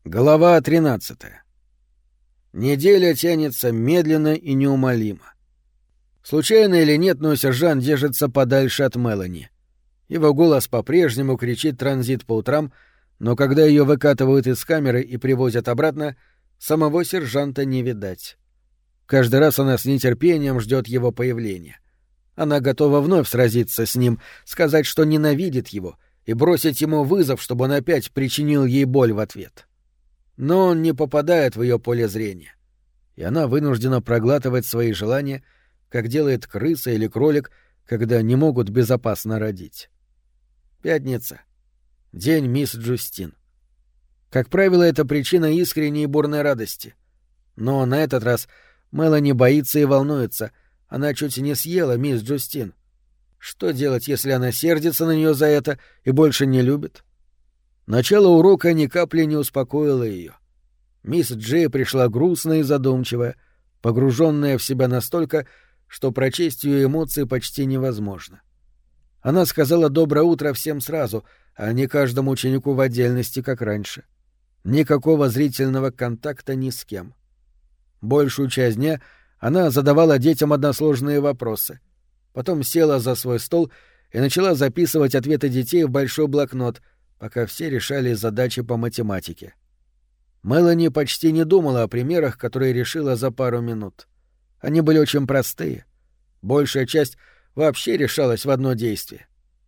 Глава 13. Неделя тянется медленно и неумолимо. Случайно или нет, но сержант держится подальше от Мелани. Его голос по-прежнему кричит транзит по утрам, но когда ее выкатывают из камеры и привозят обратно, самого сержанта не видать. Каждый раз она с нетерпением ждет его появления. Она готова вновь сразиться с ним, сказать, что ненавидит его, и бросить ему вызов, чтобы он опять причинил ей боль в ответ. Но он не попадает в ее поле зрения, и она вынуждена проглатывать свои желания, как делает крыса или кролик, когда не могут безопасно родить. Пятница. День мисс Джустин. Как правило, это причина искренней и бурной радости. Но на этот раз Мелани боится и волнуется. Она чуть не съела мисс Джустин. Что делать, если она сердится на нее за это и больше не любит? Начало урока ни капли не успокоило ее. Мисс Джей пришла грустная и задумчивая, погруженная в себя настолько, что прочесть ее эмоции почти невозможно. Она сказала «доброе утро» всем сразу, а не каждому ученику в отдельности, как раньше. Никакого зрительного контакта ни с кем. Большую часть дня она задавала детям односложные вопросы. Потом села за свой стол и начала записывать ответы детей в большой блокнот, пока все решали задачи по математике. Мелани почти не думала о примерах, которые решила за пару минут. Они были очень простые. Большая часть вообще решалась в одно действие.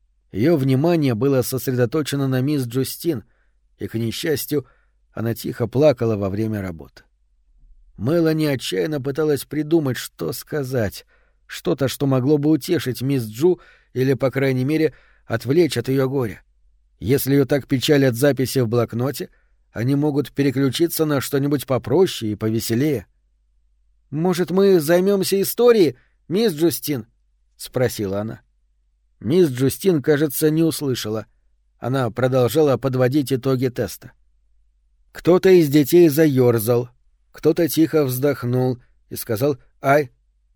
Ее внимание было сосредоточено на мисс Джустин, и, к несчастью, она тихо плакала во время работы. Мелани отчаянно пыталась придумать, что сказать, что-то, что могло бы утешить мисс Джу или, по крайней мере, отвлечь от ее горя. Если ее так печалят записи в блокноте, они могут переключиться на что-нибудь попроще и повеселее. «Может, мы займемся историей, мисс Джустин?» — спросила она. Мисс Джустин, кажется, не услышала. Она продолжала подводить итоги теста. Кто-то из детей заёрзал, кто-то тихо вздохнул и сказал «Ай».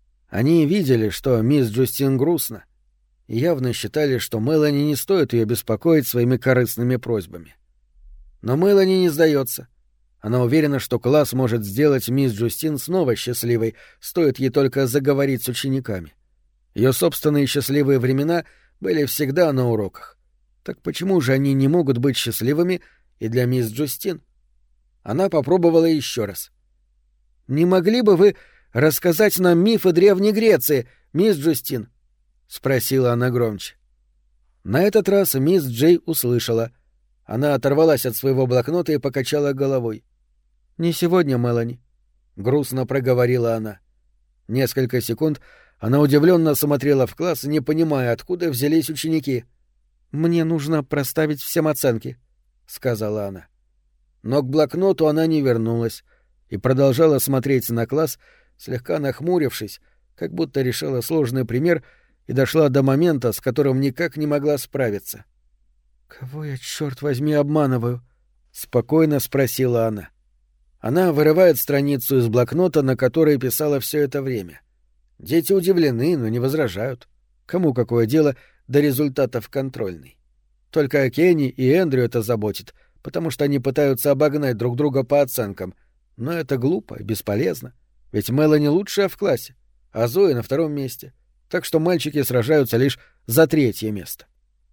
Они видели, что мисс Джустин грустна, и явно считали, что Мелани не стоит ее беспокоить своими корыстными просьбами. Но Мелани не сдается. Она уверена, что класс может сделать мисс Джустин снова счастливой, стоит ей только заговорить с учениками. Ее собственные счастливые времена были всегда на уроках. Так почему же они не могут быть счастливыми и для мисс Джустин? Она попробовала еще раз. «Не могли бы вы рассказать нам мифы Древней Греции, мисс Джустин?» — спросила она громче. На этот раз мисс Джей услышала. Она оторвалась от своего блокнота и покачала головой. «Не сегодня, Мелани», — грустно проговорила она. Несколько секунд она удивленно смотрела в класс, не понимая, откуда взялись ученики. «Мне нужно проставить всем оценки», — сказала она. Но к блокноту она не вернулась и продолжала смотреть на класс, слегка нахмурившись, как будто решала сложный пример и дошла до момента, с которым никак не могла справиться. «Кого я, черт возьми, обманываю?» — спокойно спросила она. Она вырывает страницу из блокнота, на которой писала все это время. Дети удивлены, но не возражают. Кому какое дело до результатов контрольной? Только Кенни и Эндрю это заботит, потому что они пытаются обогнать друг друга по оценкам. Но это глупо и бесполезно, ведь Мелани лучшая в классе, а Зои на втором месте, так что мальчики сражаются лишь за третье место.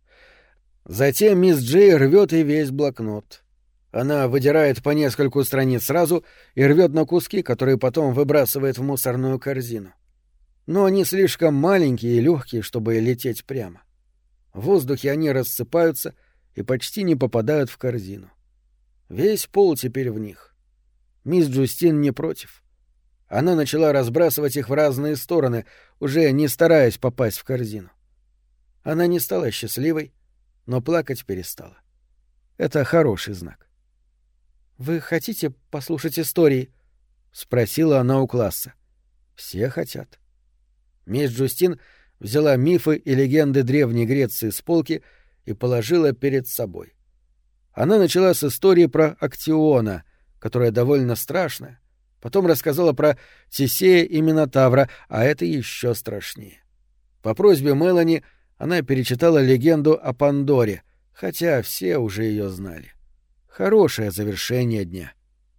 Затем мисс Джей рвет и весь блокнот. Она выдирает по нескольку страниц сразу и рвет на куски, которые потом выбрасывает в мусорную корзину. Но они слишком маленькие и легкие, чтобы лететь прямо. В воздухе они рассыпаются и почти не попадают в корзину. Весь пол теперь в них. Мисс Джустин не против. Она начала разбрасывать их в разные стороны, уже не стараясь попасть в корзину. Она не стала счастливой, но плакать перестала. Это хороший знак. «Вы хотите послушать истории?» — спросила она у класса. Все хотят. Мисс Джустин взяла мифы и легенды Древней Греции с полки и положила перед собой. Она начала с истории про Актиона, которая довольно страшная, потом рассказала про Тесея и Минотавра, а это еще страшнее. По просьбе Мелани она перечитала легенду о Пандоре, хотя все уже ее знали. Хорошее завершение дня.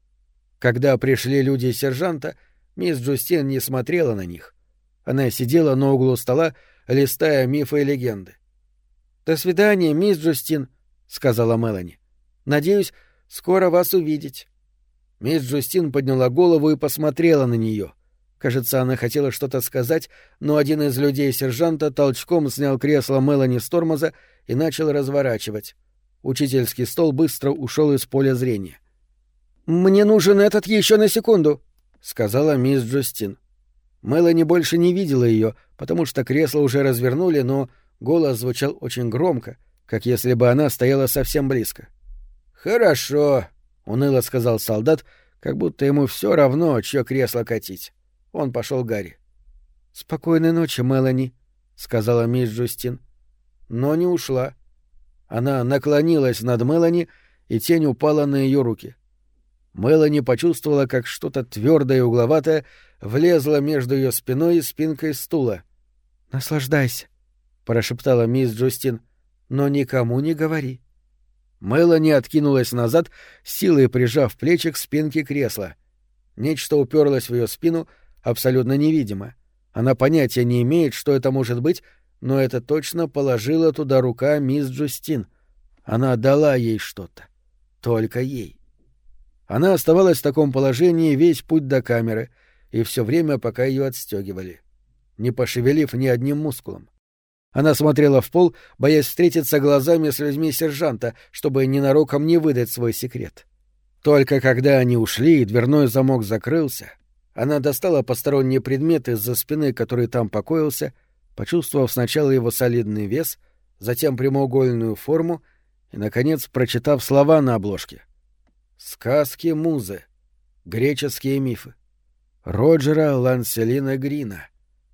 Когда пришли люди сержанта, мисс Джустин не смотрела на них. Она сидела на углу стола, листая мифы и легенды. «До свидания, мисс Джустин», — сказала Мелани. «Надеюсь, скоро вас увидеть». Мисс Джустин подняла голову и посмотрела на нее. Кажется, она хотела что-то сказать, но один из людей сержанта толчком снял кресло Мелани с тормоза и начал разворачивать. Учительский стол быстро ушел из поля зрения. «Мне нужен этот еще на секунду», — сказала мисс Джустин. Мелани больше не видела ее, потому что кресло уже развернули, но голос звучал очень громко, как если бы она стояла совсем близко. «Хорошо», — уныло сказал солдат, как будто ему все равно, чье кресло катить. Он пошел к Гарри. «Спокойной ночи, Мелани», — сказала мисс Джустин. Но не ушла. Она наклонилась над Мелани, и тень упала на ее руки. Мелани почувствовала, как что-то твердое и угловатое влезло между ее спиной и спинкой стула. «Наслаждайся», — прошептала мисс Джустин, — «но никому не говори». Мелани откинулась назад, силой прижав плечи к спинке кресла. Нечто уперлось в ее спину, абсолютно невидимо. Она понятия не имеет, что это может быть, но это точно положила туда рука мисс Джустин. Она дала ей что-то. Только ей. Она оставалась в таком положении весь путь до камеры и все время, пока ее отстегивали, не пошевелив ни одним мускулом. Она смотрела в пол, боясь встретиться глазами с людьми сержанта, чтобы ненароком не выдать свой секрет. Только когда они ушли и дверной замок закрылся, она достала посторонний предмет из-за спины, который там покоился, почувствовав сначала его солидный вес, затем прямоугольную форму и, наконец, прочитав слова на обложке. «Сказки Музы. Греческие мифы. Роджера Ланселина Грина».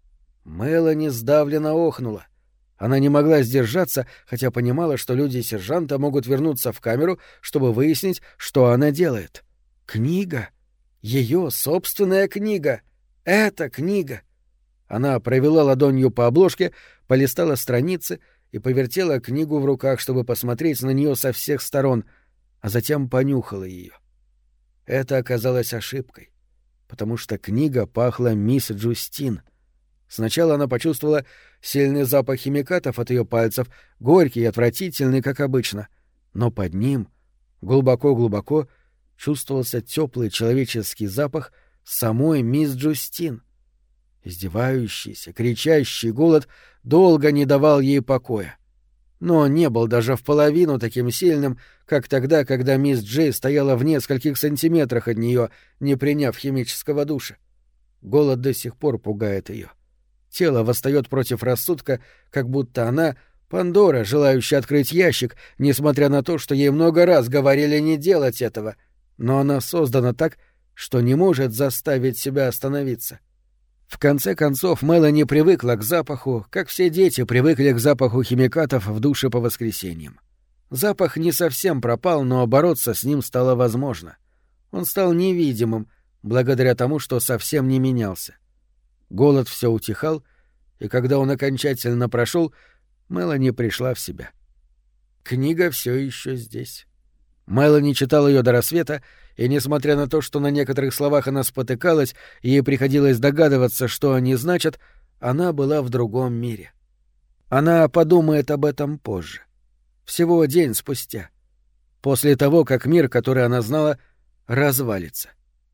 Мелани сдавленно охнула. Она не могла сдержаться, хотя понимала, что люди сержанта могут вернуться в камеру, чтобы выяснить, что она делает. Книга. Ее собственная книга. Эта книга. Она провела ладонью по обложке, полистала страницы и повертела книгу в руках, чтобы посмотреть на нее со всех сторон, а затем понюхала ее. Это оказалось ошибкой, потому что книга пахла мисс Джустин. Сначала она почувствовала сильный запах химикатов от ее пальцев, горький и отвратительный, как обычно, но под ним, глубоко-глубоко, чувствовался теплый человеческий запах самой мисс Джустин. Издевающийся, кричащий голод долго не давал ей покоя. Но он не был даже в половину таким сильным, как тогда, когда мисс Джей стояла в нескольких сантиметрах от нее, не приняв химического душа. Голод до сих пор пугает ее. Тело восстает против рассудка, как будто она — Пандора, желающая открыть ящик, несмотря на то, что ей много раз говорили не делать этого. Но она создана так, что не может заставить себя остановиться. В конце концов, Мелани привыкла к запаху, как все дети привыкли к запаху химикатов в душе по воскресеньям. Запах не совсем пропал, но бороться с ним стало возможно. Он стал невидимым, благодаря тому, что совсем не менялся. Голод все утихал, и когда он окончательно прошел, Мелани пришла в себя. Книга все еще здесь. Мелани читала ее до рассвета, и, несмотря на то, что на некоторых словах она спотыкалась, и ей приходилось догадываться, что они значат, она была в другом мире. Она подумает об этом позже. Всего день спустя. После того, как мир, который она знала, развалится.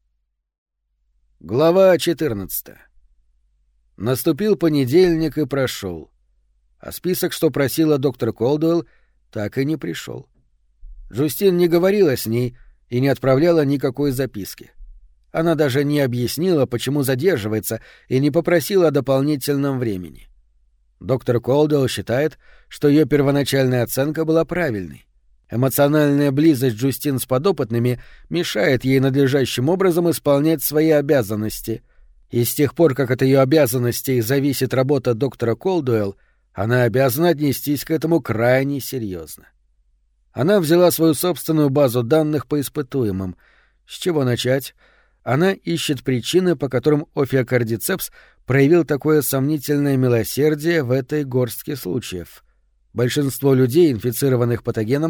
Глава 14. Наступил понедельник и прошел. А список, что просила доктор Колдуэлл, так и не пришел. Джустин не говорила с ней и не отправляла никакой записки. Она даже не объяснила, почему задерживается, и не попросила о дополнительном времени. Доктор Колдуэлл считает, что ее первоначальная оценка была правильной. Эмоциональная близость Джустин с подопытными мешает ей надлежащим образом исполнять свои обязанности. И с тех пор, как от ее обязанностей зависит работа доктора Колдуэлл, она обязана отнестись к этому крайне серьезно. Она взяла свою собственную базу данных по испытуемым. С чего начать? Она ищет причины, по которым офиокардицепс проявил такое сомнительное милосердие в этой горстке случаев. Большинство людей, инфицированных патогеном,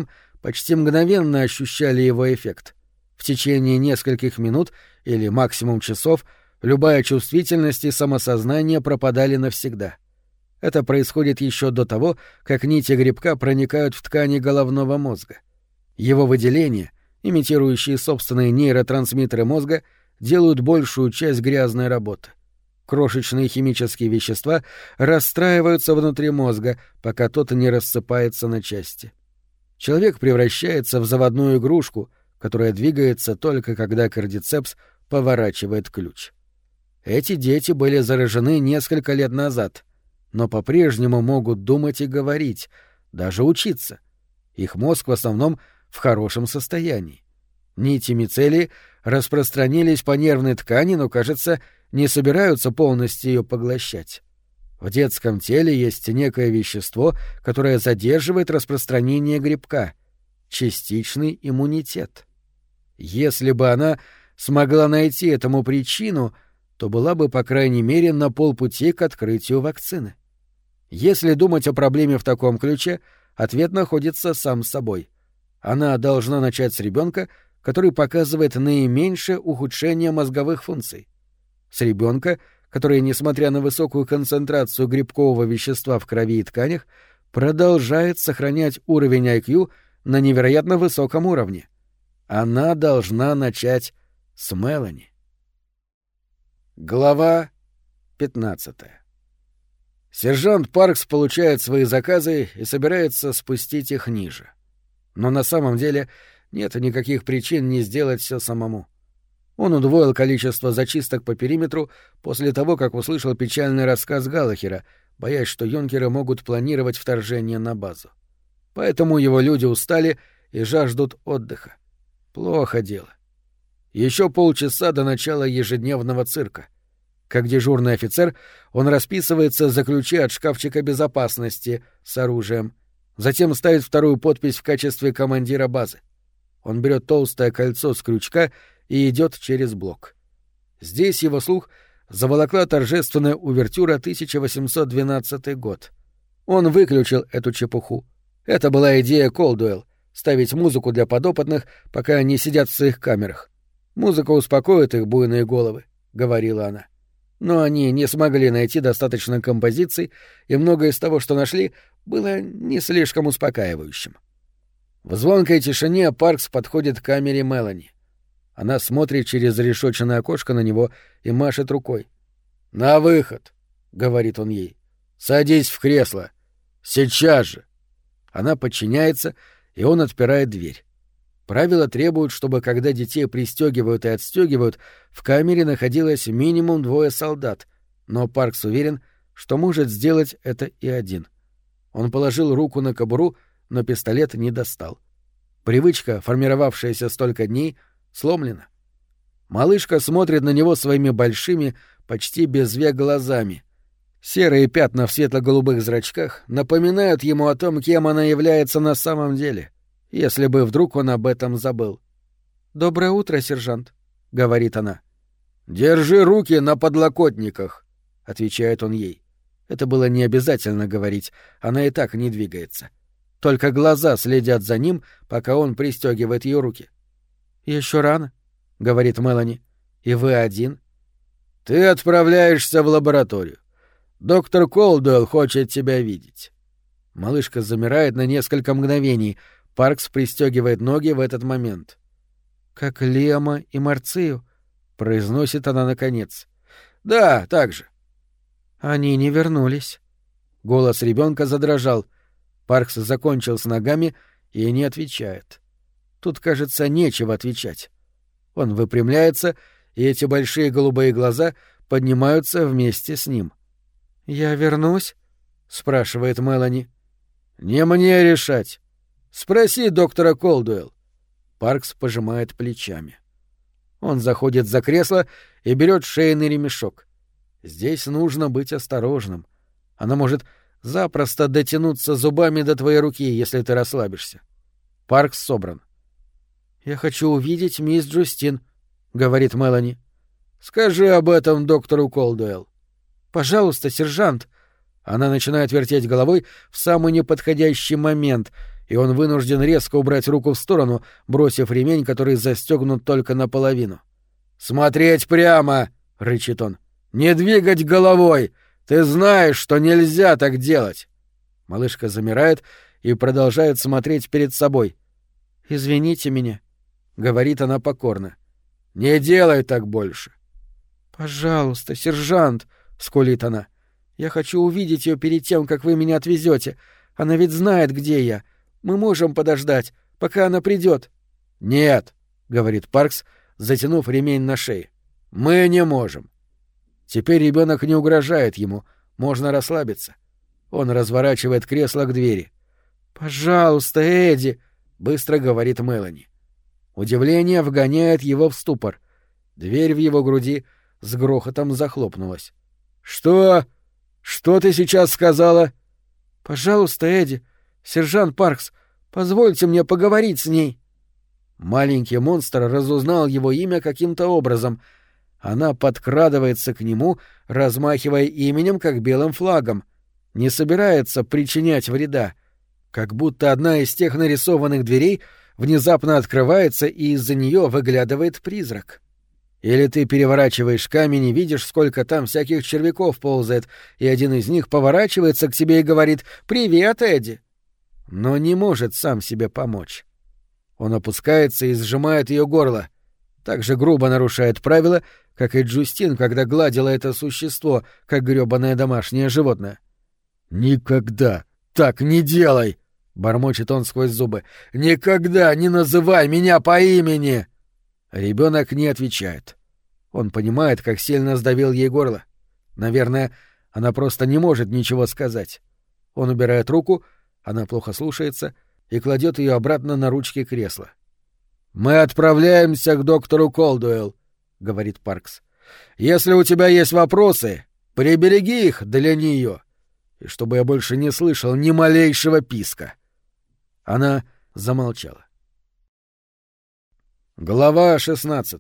почти мгновенно ощущали его эффект. В течение нескольких минут или максимум часов любая чувствительность и самосознание пропадали навсегда. Это происходит еще до того, как нити грибка проникают в ткани головного мозга. Его выделения, имитирующие собственные нейротрансмиттеры мозга, делают большую часть грязной работы. Крошечные химические вещества расстраиваются внутри мозга, пока тот не рассыпается на части. Человек превращается в заводную игрушку, которая двигается только когда кардицепс поворачивает ключ. Эти дети были заражены несколько лет назад, но по-прежнему могут думать и говорить, даже учиться. Их мозг в основном в хорошем состоянии. Нити мицелии распространились по нервной ткани, но, кажется, не собираются полностью ее поглощать. В детском теле есть некое вещество, которое задерживает распространение грибка — частичный иммунитет. Если бы она смогла найти этому причину, то была бы, по крайней мере, на полпути к открытию вакцины. Если думать о проблеме в таком ключе, ответ находится сам собой. Она должна начать с ребенка, который показывает наименьшее ухудшение мозговых функций. С ребенка, который, несмотря на высокую концентрацию грибкового вещества в крови и тканях, продолжает сохранять уровень IQ на невероятно высоком уровне. Она должна начать с Мелани. Глава 15. Сержант Паркс получает свои заказы и собирается спустить их ниже. Но на самом деле нет никаких причин не сделать все самому. Он удвоил количество зачисток по периметру после того, как услышал печальный рассказ Галлахера, боясь, что юнкеры могут планировать вторжение на базу. Поэтому его люди устали и жаждут отдыха. Плохо дело. Еще полчаса до начала ежедневного цирка. Как дежурный офицер, он расписывается за ключи от шкафчика безопасности с оружием, затем ставит вторую подпись в качестве командира базы. Он берет толстое кольцо с крючка и идет через блок. Здесь его слух заволокла торжественная увертюра 1812 год. Он выключил эту чепуху. Это была идея Колдуэлл — ставить музыку для подопытных, пока они сидят в своих камерах. «Музыка успокоит их буйные головы», — говорила она. Но они не смогли найти достаточно композиций, и многое из того, что нашли, было не слишком успокаивающим. В звонкой тишине Паркс подходит к камере Мелани. Она смотрит через решетчатое окошко на него и машет рукой. «На выход!» — говорит он ей. «Садись в кресло! Сейчас же!» Она подчиняется, и он отпирает дверь. Правила требуют, чтобы когда детей пристегивают и отстегивают, в камере находилось минимум 2 солдат, но Паркс уверен, что может сделать это и один. Он положил руку на кобуру, но пистолет не достал. Привычка, формировавшаяся столько дней, сломлена. Малышка смотрит на него своими большими, почти без век глазами. Серые пятна в светло-голубых зрачках напоминают ему о том, кем она является на самом деле, если бы вдруг он об этом забыл. «Доброе утро, сержант», — говорит она. «Держи руки на подлокотниках», — отвечает он ей. Это было не обязательно говорить, она и так не двигается. Только глаза следят за ним, пока он пристегивает ее руки. «Еще рано», — говорит Мелани. «И вы один?» «Ты отправляешься в лабораторию. Доктор Колдуэлл хочет тебя видеть». Малышка замирает на несколько мгновений. Паркс пристегивает ноги в этот момент. «Как Лиама и Марцию», — произносит она наконец. «Да, так же». «Они не вернулись». Голос ребенка задрожал. Паркс закончил с ногами и не отвечает. Тут, кажется, нечего отвечать. Он выпрямляется, и эти большие голубые глаза поднимаются вместе с ним. «Я вернусь?» — спрашивает Мелани. «Не мне решать. Спроси доктора Колдуэлл». Паркс пожимает плечами. Он заходит за кресло и берет шейный ремешок. Здесь нужно быть осторожным. Она может запросто дотянуться зубами до твоей руки, если ты расслабишься. Паркс собран. «Я хочу увидеть мисс Джустин», — говорит Мелани. «Скажи об этом доктору Колдуэлл». «Пожалуйста, сержант». Она начинает вертеть головой в самый неподходящий момент, и он вынужден резко убрать руку в сторону, бросив ремень, который застегнут только наполовину. «Смотреть прямо!» — рычит он. «Не двигать головой! Ты знаешь, что нельзя так делать!» Малышка замирает и продолжает смотреть перед собой. «Извините меня», — говорит она покорно. «Не делай так больше». «Пожалуйста, сержант», — скулит она. «Я хочу увидеть ее перед тем, как вы меня отвезете. Она ведь знает, где я. Мы можем подождать, пока она придет». «Нет», — говорит Паркс, затянув ремень на шее. «Мы не можем». Теперь ребенок не угрожает ему, можно расслабиться. Он разворачивает кресло к двери. «Пожалуйста, Эдди», — быстро говорит Мелани. Удивление вгоняет его в ступор. Дверь в его груди с грохотом захлопнулась. «Что? Что ты сейчас сказала?» «Пожалуйста, Эдди, сержант Паркс, позвольте мне поговорить с ней». Маленький монстр разузнал его имя каким-то образом. Она подкрадывается к нему, размахивая именем, как белым флагом. Не собирается причинять вреда. Как будто одна из тех нарисованных дверей внезапно открывается, и из-за нее выглядывает призрак. Или ты переворачиваешь камень и видишь, сколько там всяких червяков ползает, и один из них поворачивается к тебе и говорит «Привет, Эдди!» Но не может сам себе помочь. Он опускается и сжимает ее горло. Так же грубо нарушает правила, как и Джустин, когда гладила это существо, как грёбаное домашнее животное. «Никогда так не делай!» — бормочет он сквозь зубы. «Никогда не называй меня по имени!» Ребенок не отвечает. Он понимает, как сильно сдавил ей горло. Наверное, она просто не может ничего сказать. Он убирает руку, она плохо слушается и кладет ее обратно на ручки кресла. «Мы отправляемся к доктору Колдуэлл», — говорит Паркс. «Если у тебя есть вопросы, прибереги их для нее, и чтобы я больше не слышал ни малейшего писка». Она замолчала. Глава 16.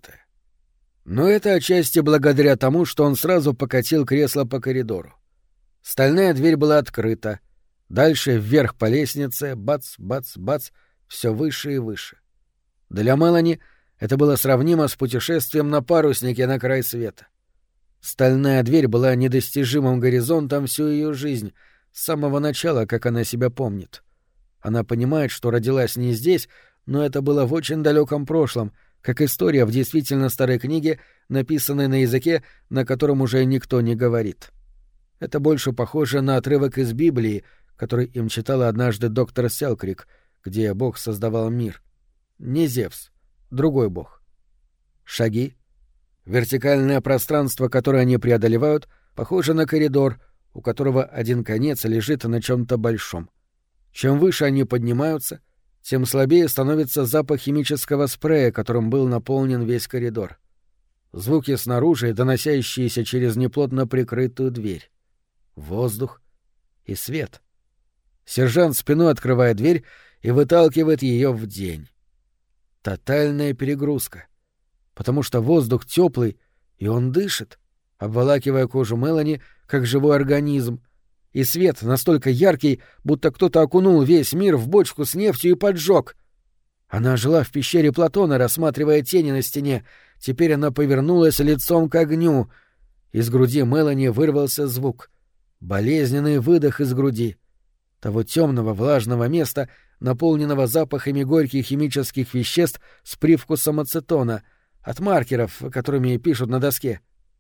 Но это отчасти благодаря тому, что он сразу покатил кресло по коридору. Стальная дверь была открыта. Дальше вверх по лестнице, бац, бац, бац, все выше и выше. Для Мелани это было сравнимо с путешествием на паруснике на край света. Стальная дверь была недостижимым горизонтом всю ее жизнь, с самого начала, как она себя помнит. Она понимает, что родилась не здесь, но это было в очень далеком прошлом, как история в действительно старой книге, написанной на языке, на котором уже никто не говорит. Это больше похоже на отрывок из Библии, который им читала однажды доктор Селкрик, где Бог создавал мир. Не Зевс, другой бог. Шаги. Вертикальное пространство, которое они преодолевают, похоже на коридор, у которого один конец лежит на чем-то большом. Чем выше они поднимаются, тем слабее становится запах химического спрея, которым был наполнен весь коридор. Звуки снаружи, доносящиеся через неплотно прикрытую дверь. Воздух и свет. Сержант спиной открывает дверь и выталкивает ее в день. Тотальная перегрузка. Потому что воздух теплый, и он дышит, обволакивая кожу Мелани, как живой организм, и свет настолько яркий, будто кто-то окунул весь мир в бочку с нефтью и поджег. Она жила в пещере Платона, рассматривая тени на стене. Теперь она повернулась лицом к огню. Из груди Мелани вырвался звук. Болезненный выдох из груди. Того темного влажного места, наполненного запахами горьких химических веществ с привкусом ацетона, от маркеров, которыми пишут на доске.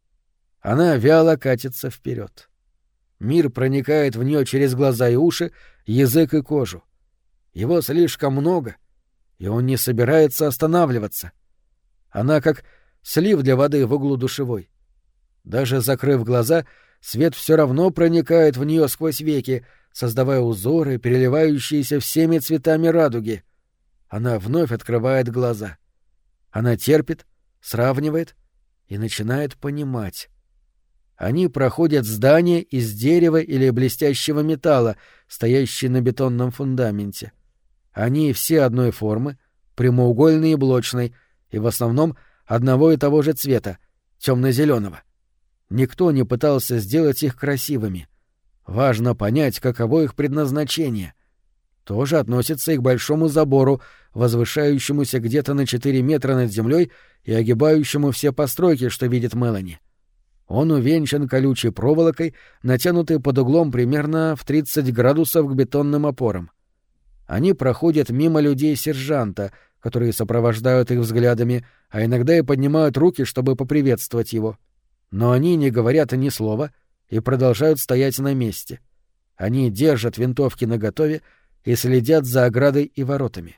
Она вяло катится вперед. Мир проникает в нее через глаза и уши, язык и кожу. Его слишком много, и он не собирается останавливаться. Она как слив для воды в углу душевой. Даже закрыв глаза, свет все равно проникает в нее сквозь веки, создавая узоры, переливающиеся всеми цветами радуги. Она вновь открывает глаза. Она терпит, сравнивает и начинает понимать. Они проходят здание из дерева или блестящего металла, стоящее на бетонном фундаменте. Они все одной формы, прямоугольной и блочной, и в основном одного и того же цвета, темно-зеленого. Никто не пытался сделать их красивыми. Важно понять, каково их предназначение. тоже относится и к большому забору, возвышающемуся где-то на 4 метра над землей и огибающему все постройки, что видит Мелани. Он увенчан колючей проволокой, натянутой под углом примерно в 30 градусов к бетонным опорам. Они проходят мимо людей сержанта, которые сопровождают их взглядами, а иногда и поднимают руки, чтобы поприветствовать его. Но они не говорят ни слова и продолжают стоять на месте. Они держат винтовки наготове и следят за оградой и воротами.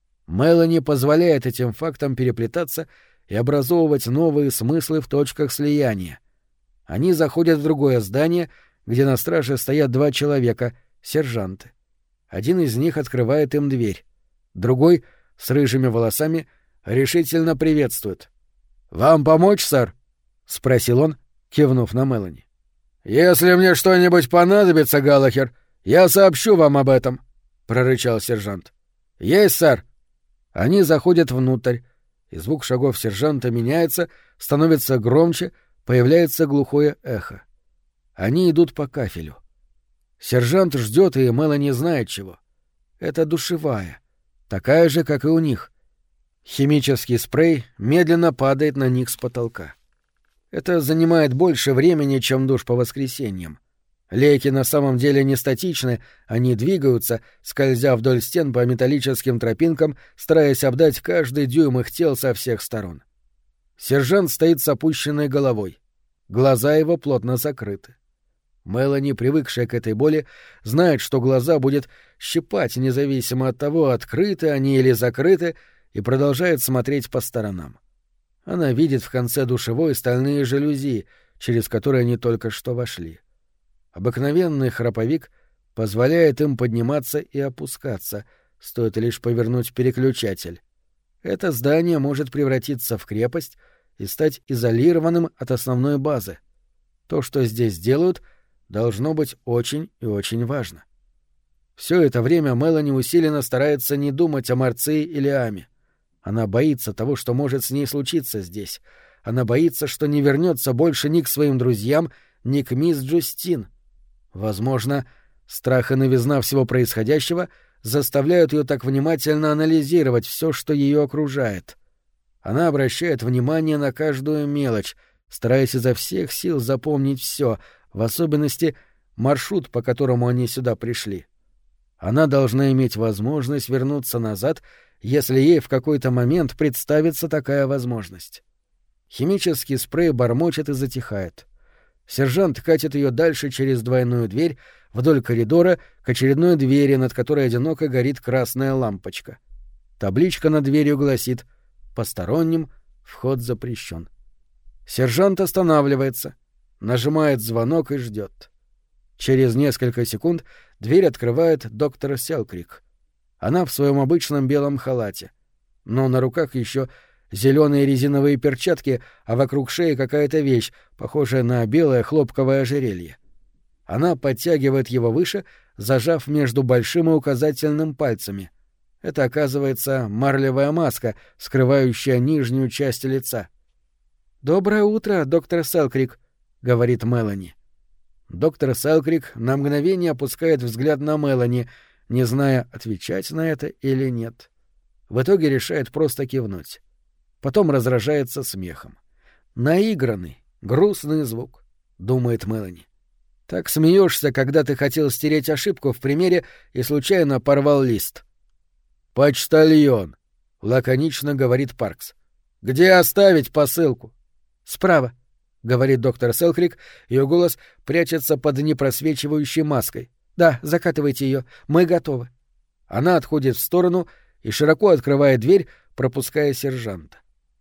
Мелани позволяет этим фактам переплетаться и образовывать новые смыслы в точках слияния. Они заходят в другое здание, где на страже стоят 2 человека, сержанты. Один из них открывает им дверь. Другой, с рыжими волосами, решительно приветствует. «Вам помочь, сэр?» — спросил он, кивнув на Мелани. «Если мне что-нибудь понадобится, Галлахер, я сообщу вам об этом», — прорычал сержант. «Есть, сэр». Они заходят внутрь, и звук шагов сержанта меняется, становится громче, появляется глухое эхо. Они идут по кафелю. Сержант ждет, и Мелани знает чего. Это душевая, такая же, как и у них. Химический спрей медленно падает на них с потолка. Это занимает больше времени, чем душ по воскресеньям. Лейки на самом деле не статичны, они двигаются, скользя вдоль стен по металлическим тропинкам, стараясь обдать каждый дюйм их тел со всех сторон. Сержант стоит с опущенной головой. Глаза его плотно закрыты. Мелани, привыкшая к этой боли, знает, что глаза будет щипать, независимо от того, открыты они или закрыты, и продолжает смотреть по сторонам. Она видит в конце душевой стальные жалюзи, через которые они только что вошли. Обыкновенный храповик позволяет им подниматься и опускаться, стоит лишь повернуть переключатель. Это здание может превратиться в крепость и стать изолированным от основной базы. То, что здесь делают, должно быть очень и очень важно. Все это время Мелани усиленно старается не думать о Марции или Аме. Она боится того, что может с ней случиться здесь. Она боится, что не вернется больше ни к своим друзьям, ни к мисс Джустин. Возможно, страх и новизна всего происходящего заставляют ее так внимательно анализировать все, что ее окружает. Она обращает внимание на каждую мелочь, стараясь изо всех сил запомнить все, в особенности маршрут, по которому они сюда пришли. Она должна иметь возможность вернуться назад, если ей в какой-то момент представится такая возможность. Химический спрей бормочет и затихает. Сержант катит ее дальше через двойную дверь, вдоль коридора, к очередной двери, над которой одиноко горит красная лампочка. Табличка над дверью гласит «Посторонним вход запрещен». Сержант останавливается, нажимает звонок и ждет. Через несколько секунд дверь открывает доктор Селкрик. Она в своем обычном белом халате, но на руках еще зеленые резиновые перчатки, а вокруг шеи какая-то вещь, похожая на белое хлопковое ожерелье. Она подтягивает его выше, зажав между большим и указательным пальцами. Это, оказывается, марлевая маска, скрывающая нижнюю часть лица. «Доброе утро, доктор Селкрик», — говорит Мелани. Доктор Селкрик на мгновение опускает взгляд на Мелани, не зная, отвечать на это или нет. В итоге решает просто кивнуть. Потом разражается смехом. Наигранный, грустный звук, думает Мелани. Так смеешься, когда ты хотел стереть ошибку в примере и случайно порвал лист. «Почтальон», — лаконично говорит Паркс. «Где оставить посылку?» «Справа», — говорит доктор Селкрик, ее голос прячется под непросвечивающей маской. «Да, закатывайте ее, мы готовы». Она отходит в сторону и широко открывает дверь, пропуская сержанта.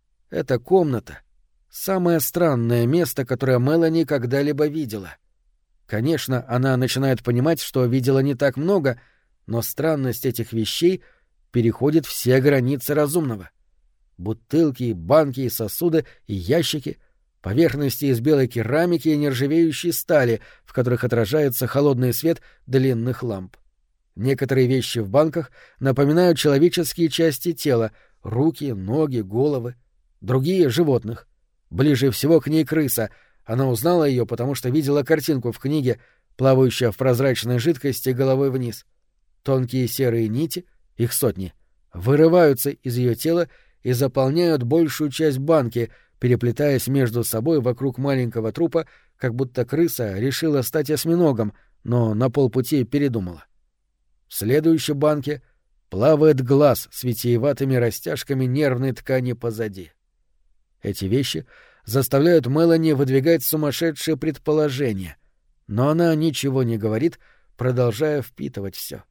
Эта комната — самое странное место, которое Мелани когда-либо видела. Конечно, она начинает понимать, что видела не так много, но странность этих вещей переходит все границы разумного. Бутылки, банки и сосуды и ящики, поверхности из белой керамики и нержавеющей стали, в которых отражается холодный свет длинных ламп. Некоторые вещи в банках напоминают человеческие части тела — руки, ноги, головы. Другие — животных. Ближе всего к ней крыса. Она узнала ее, потому что видела картинку в книге, плавающая в прозрачной жидкости головой вниз. Тонкие серые нити, их сотни, вырываются из ее тела и заполняют большую часть банки, переплетаясь между собой вокруг маленького трупа, как будто крыса решила стать осьминогом, но на полпути передумала. В следующей банке плавает глаз с витиеватыми растяжками нервной ткани позади. Эти вещи заставляют Мелани выдвигать сумасшедшие предположения, но она ничего не говорит, продолжая впитывать все.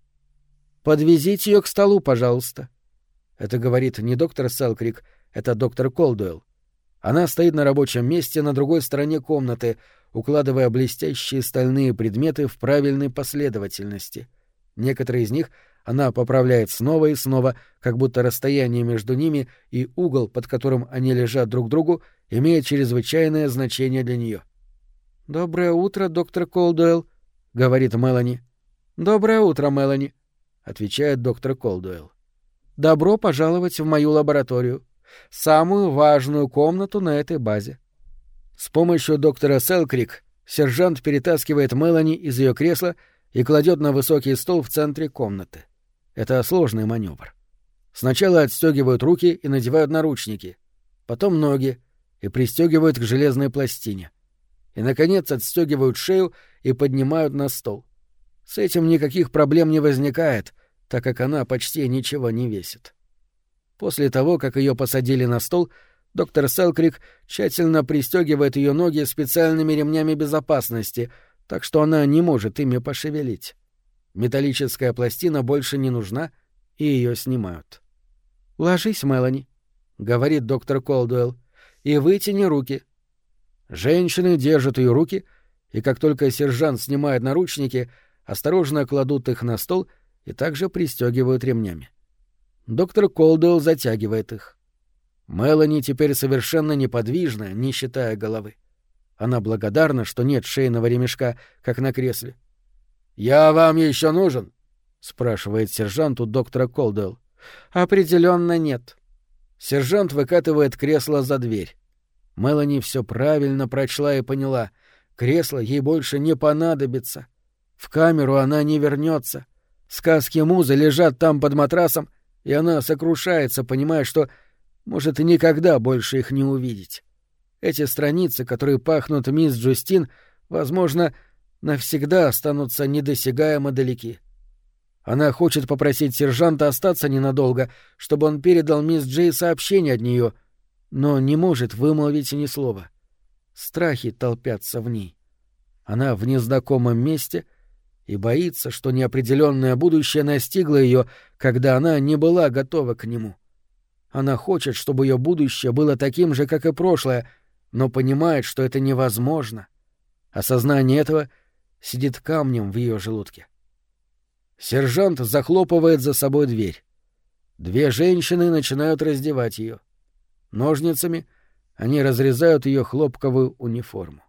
«Подвезите ее к столу, пожалуйста». Это говорит не доктор Селкрик, это доктор Колдуэлл. Она стоит на рабочем месте на другой стороне комнаты, укладывая блестящие стальные предметы в правильной последовательности. Некоторые из них она поправляет снова и снова, как будто расстояние между ними и угол, под которым они лежат друг к другу, имеет чрезвычайное значение для нее. «Доброе утро, доктор Колдуэлл», — говорит Мелани. «Доброе утро, Мелани», — отвечает доктор Колдуэлл. «Добро пожаловать в мою лабораторию, самую важную комнату на этой базе». С помощью доктора Селкрик сержант перетаскивает Мелани из ее кресла и кладет на высокий стол в центре комнаты. Это сложный маневр. Сначала отстегивают руки и надевают наручники, потом ноги и пристегивают к железной пластине. И, наконец, отстегивают шею и поднимают на стол. С этим никаких проблем не возникает, так как она почти ничего не весит. После того, как ее посадили на стол, доктор Селкрик тщательно пристегивает ее ноги специальными ремнями безопасности, так что она не может ими пошевелить. Металлическая пластина больше не нужна, и ее снимают. «Ложись, Мелани», — говорит доктор Колдуэлл, — «и вытяни руки». Женщины держат ее руки, и как только сержант снимает наручники, осторожно кладут их на стол и также пристегивают ремнями. Доктор Колдуэлл затягивает их. Мелани теперь совершенно неподвижна, не считая головы. Она благодарна, что нет шейного ремешка, как на кресле. «Я вам еще нужен?» — спрашивает сержант у доктора Колдуэлл. «Определенно нет». Сержант выкатывает кресло за дверь. Мелани все правильно прочла и поняла. Кресло ей больше не понадобится. В камеру она не вернется. Сказки Музы лежат там под матрасом, и она сокрушается, понимая, что может и никогда больше их не увидеть. Эти страницы, которые пахнут мисс Джустин, возможно, навсегда останутся недосягаемо далеки. Она хочет попросить сержанта остаться ненадолго, чтобы он передал мисс Джей сообщение от нее, но не может вымолвить ни слова. Страхи толпятся в ней. Она в незнакомом месте и боится, что неопределенное будущее настигло ее, когда она не была готова к нему. Она хочет, чтобы ее будущее было таким же, как и прошлое, но понимает, что это невозможно. Осознание этого сидит камнем в ее желудке. Сержант захлопывает за собой дверь. Две женщины начинают раздевать ее. Ножницами они разрезают ее хлопковую униформу.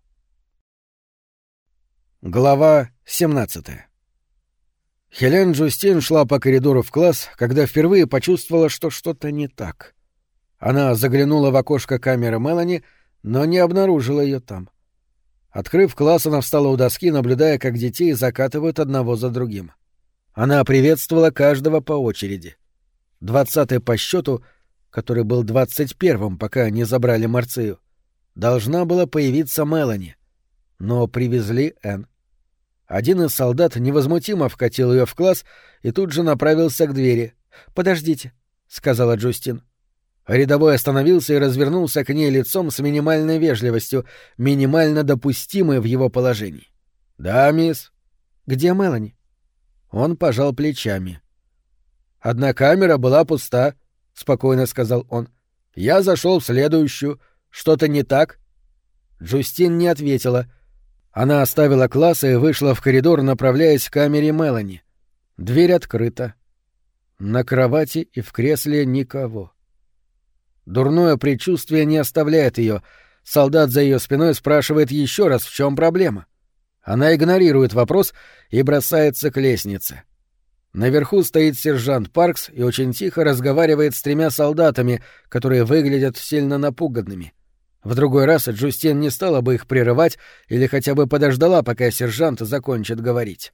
Глава 17. Хелен Джустин шла по коридору в класс, когда впервые почувствовала, что что-то не так. Она заглянула в окошко камеры Мелани, но не обнаружила ее там. Открыв класс, она встала у доски, наблюдая, как детей закатывают одного за другим. Она приветствовала каждого по очереди. 20-й по счету, который был 21-м, пока не забрали Марцию, должна была появиться Мелани. Но привезли Энн. Один из солдат невозмутимо вкатил ее в класс и тут же направился к двери. «Подождите», — сказала Джустин. Рядовой остановился и развернулся к ней лицом с минимальной вежливостью, минимально допустимой в его положении. «Да, мисс». «Где Мелани?» Он пожал плечами. «Одна камера была пуста», — спокойно сказал он. «Я зашел в следующую. Что-то не так?» Джустин не ответила. Она оставила класс и вышла в коридор, направляясь к камере Мелани. Дверь открыта. На кровати и в кресле никого. Дурное предчувствие не оставляет ее. Солдат за ее спиной спрашивает еще раз, в чем проблема. Она игнорирует вопрос и бросается к лестнице. Наверху стоит сержант Паркс и очень тихо разговаривает с 3 солдатами, которые выглядят сильно напуганными. В другой раз Джустин не стала бы их прерывать или хотя бы подождала, пока сержант закончит говорить.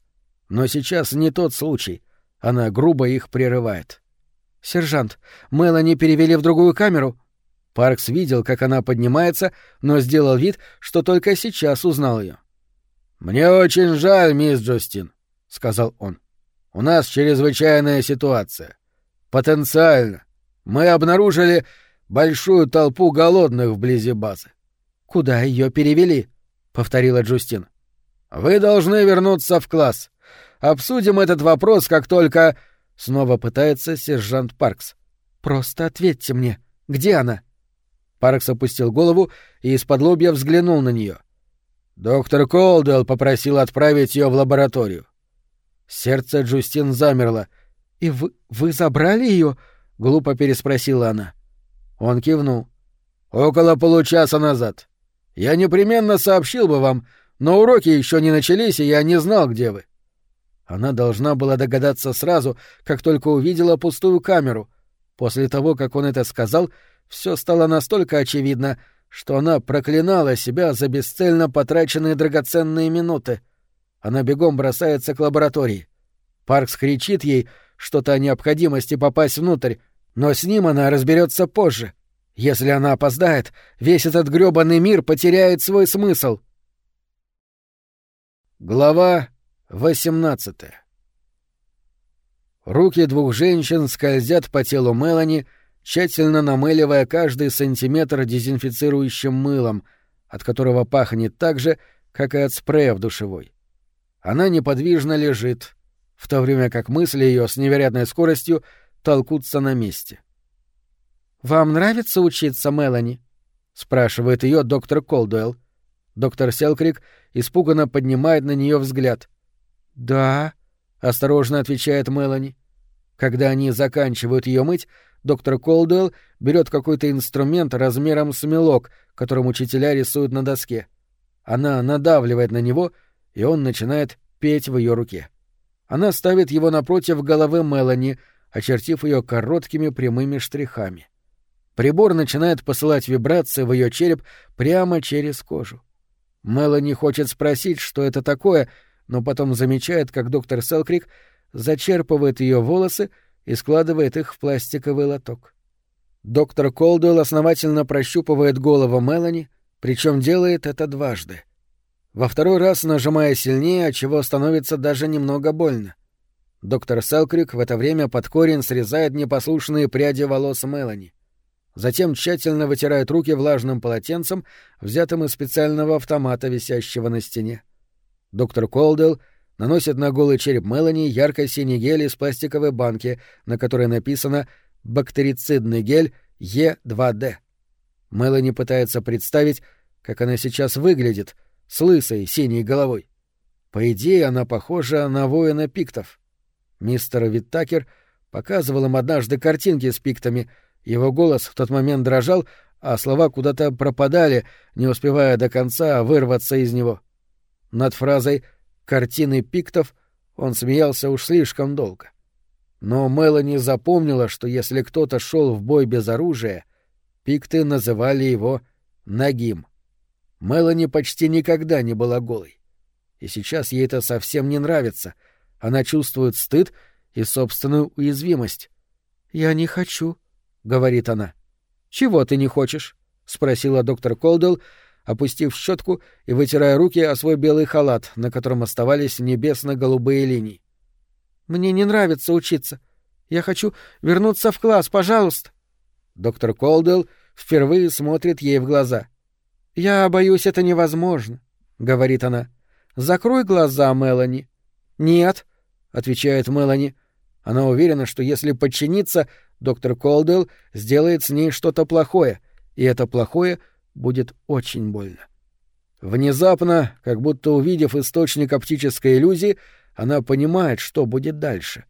Но сейчас не тот случай. Она грубо их прерывает. «Сержант, Мелани перевели в другую камеру?» Паркс видел, как она поднимается, но сделал вид, что только сейчас узнал ее. «Мне очень жаль, мисс Джустин», — сказал он. «У нас чрезвычайная ситуация. Потенциально. Мы обнаружили большую толпу голодных вблизи базы». «Куда ее перевели?» — повторила Джустин. «Вы должны вернуться в класс. Обсудим этот вопрос, как только...» Снова пытается сержант Паркс. «Просто ответьте мне, где она?» Паркс опустил голову и из-под-лобья взглянул на нее. «Доктор Колдуэлл попросил отправить ее в лабораторию». Сердце Джустин замерло. «И вы забрали ее?» — глупо переспросила она. Он кивнул. «Около получаса назад. Я непременно сообщил бы вам, но уроки еще не начались, и я не знал, где вы». Она должна была догадаться сразу, как только увидела пустую камеру. После того, как он это сказал, все стало настолько очевидно, что она проклинала себя за бесцельно потраченные драгоценные минуты. Она бегом бросается к лаборатории. Паркс кричит ей что-то о необходимости попасть внутрь, но с ним она разберется позже. Если она опоздает, весь этот грёбаный мир потеряет свой смысл. Глава 18. Руки двух женщин скользят по телу Мелани, тщательно намыливая каждый сантиметр дезинфицирующим мылом, от которого пахнет так же, как и от спрея в душевой. Она неподвижно лежит, в то время как мысли ее с невероятной скоростью толкутся на месте. «Вам нравится учиться, Мелани?» — спрашивает ее доктор Колдуэлл. Доктор Селкрик испуганно поднимает на нее взгляд. «Да», — осторожно отвечает Мелани. Когда они заканчивают ее мыть, доктор Колдуэлл берет какой-то инструмент размером с мелок, которым учителя рисуют на доске. Она надавливает на него, и он начинает петь в ее руке. Она ставит его напротив головы Мелани, очертив ее короткими прямыми штрихами. Прибор начинает посылать вибрации в ее череп прямо через кожу. Мелани хочет спросить, что это такое, но потом замечает, как доктор Селкрик зачерпывает ее волосы и складывает их в пластиковый лоток. Доктор Колдуэлл основательно прощупывает голову Мелани, причем делает это дважды. Во второй раз нажимая сильнее, отчего становится даже немного больно. Доктор Селкрик в это время под корень срезает непослушные пряди волос Мелани. Затем тщательно вытирает руки влажным полотенцем, взятым из специального автомата, висящего на стене. Доктор Колдуэлл наносит на голый череп Мелани ярко-синий гель из пластиковой банки, на которой написано «бактерицидный гель Е2Д». Мелани пытается представить, как она сейчас выглядит, с лысой синей головой. По идее, она похожа на воина пиктов. Мистер Виттакер показывал им однажды картинки с пиктами. Его голос в тот момент дрожал, а слова куда-то пропадали, не успевая до конца вырваться из него. Над фразой «картины пиктов» он смеялся уж слишком долго. Но Мелани запомнила, что если кто-то шел в бой без оружия, пикты называли его «нагим». Мелани почти никогда не была голой. И сейчас ей это совсем не нравится. Она чувствует стыд и собственную уязвимость. «Я не хочу», — говорит она. «Чего ты не хочешь?» — спросила доктор Колдуэлл, опустив щетку и вытирая руки о свой белый халат, на котором оставались небесно-голубые линии. «Мне не нравится учиться. Я хочу вернуться в класс, пожалуйста». Доктор Колдуэлл впервые смотрит ей в глаза. «Я боюсь, это невозможно», — говорит она. «Закрой глаза, Мелани». «Нет», — отвечает Мелани. Она уверена, что если подчиниться, доктор Колдуэлл сделает с ней что-то плохое, и это плохое будет очень больно. Внезапно, как будто увидев источник оптической иллюзии, она понимает, что будет дальше.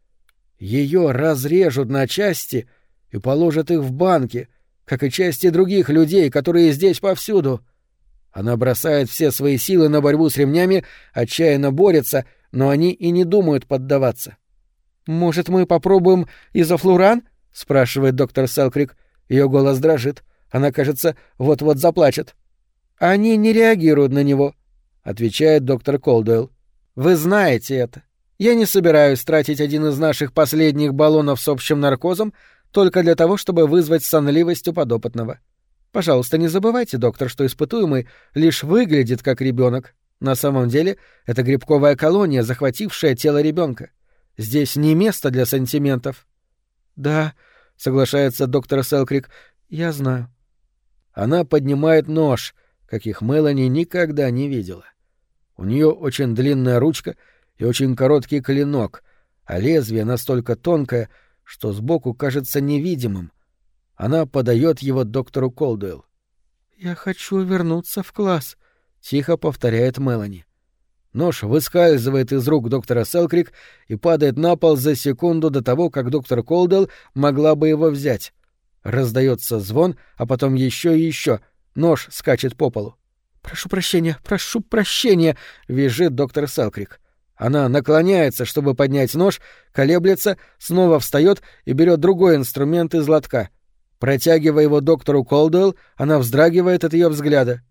Ее разрежут на части и положат их в банки, как и части других людей, которые здесь повсюду. Она бросает все свои силы на борьбу с ремнями, отчаянно борется, но они и не думают поддаваться. «Может, мы попробуем изофлуран?» — спрашивает доктор Селкрик. Ее голос дрожит. Она, кажется, вот-вот заплачет. «Они не реагируют на него», — отвечает доктор Колдуэлл. «Вы знаете это. Я не собираюсь тратить один из наших последних баллонов с общим наркозом только для того, чтобы вызвать сонливость у подопытного. Пожалуйста, не забывайте, доктор, что испытуемый лишь выглядит как ребенок. На самом деле это грибковая колония, захватившая тело ребенка. Здесь не место для сантиментов. — Да, — соглашается доктор Селкрик, — я знаю. Она поднимает нож, каких Мелани никогда не видела. У нее очень длинная ручка и очень короткий клинок, а лезвие настолько тонкое, что сбоку кажется невидимым. Она подает его доктору Колдуэлл. «Я хочу вернуться в класс», — тихо повторяет Мелани. Нож выскальзывает из рук доктора Селкрик и падает на пол за секунду до того, как доктор Колдуэлл могла бы его взять. Раздается звон, а потом еще и еще. Нож скачет по полу. прошу прощения!» — визжит доктор Селкрик. Она наклоняется, чтобы поднять нож, колеблется, снова встает и берет другой инструмент из лотка. Протягивая его доктору Колдуэлл, она вздрагивает от ее взгляда.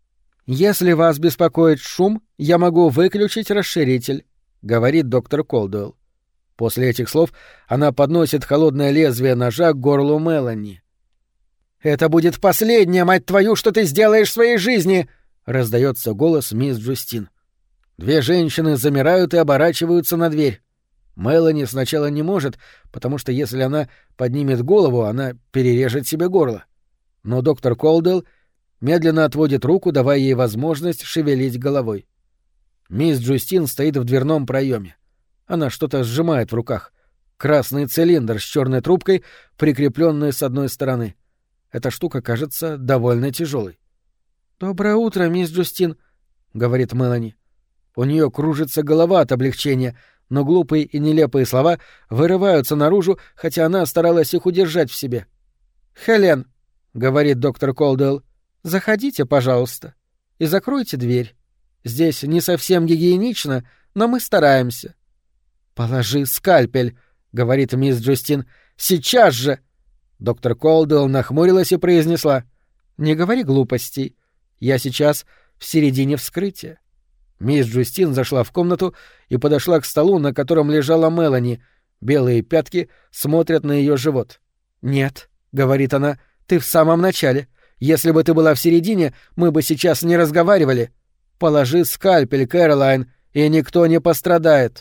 «Если вас беспокоит шум, я могу выключить расширитель», — говорит доктор Колдуэлл. После этих слов она подносит холодное лезвие ножа к горлу Мелани. «Это будет последнее, мать твою, что ты сделаешь в своей жизни!» — раздается голос мисс Джустин. Две женщины замирают и оборачиваются на дверь. Мелани сначала не может, потому что если она поднимет голову, она перережет себе горло. Но доктор Колдуэлл медленно отводит руку, давая ей возможность шевелить головой. Мисс Джустин стоит в дверном проеме. Она что-то сжимает в руках. Красный цилиндр с черной трубкой, прикрепленный с одной стороны. Эта штука кажется довольно тяжелой. «Доброе утро, мисс Джустин», — говорит Мелани. У нее кружится голова от облегчения, но глупые и нелепые слова вырываются наружу, хотя она старалась их удержать в себе. «Хелен», — говорит доктор Колдуэлл, — «заходите, пожалуйста, и закройте дверь. Здесь не совсем гигиенично, но мы стараемся». «Положи скальпель», — говорит мисс Джустин, — «сейчас же». Доктор Колдуэлл нахмурилась и произнесла: «Не говори глупостей. Я сейчас в середине вскрытия». Мисс Джустин зашла в комнату и подошла к столу, на котором лежала Мелани. Белые пятки смотрят на ее живот. «Нет», — говорит она, — «ты в самом начале. Если бы ты была в середине, мы бы сейчас не разговаривали. Положи скальпель, Кэролайн, и никто не пострадает».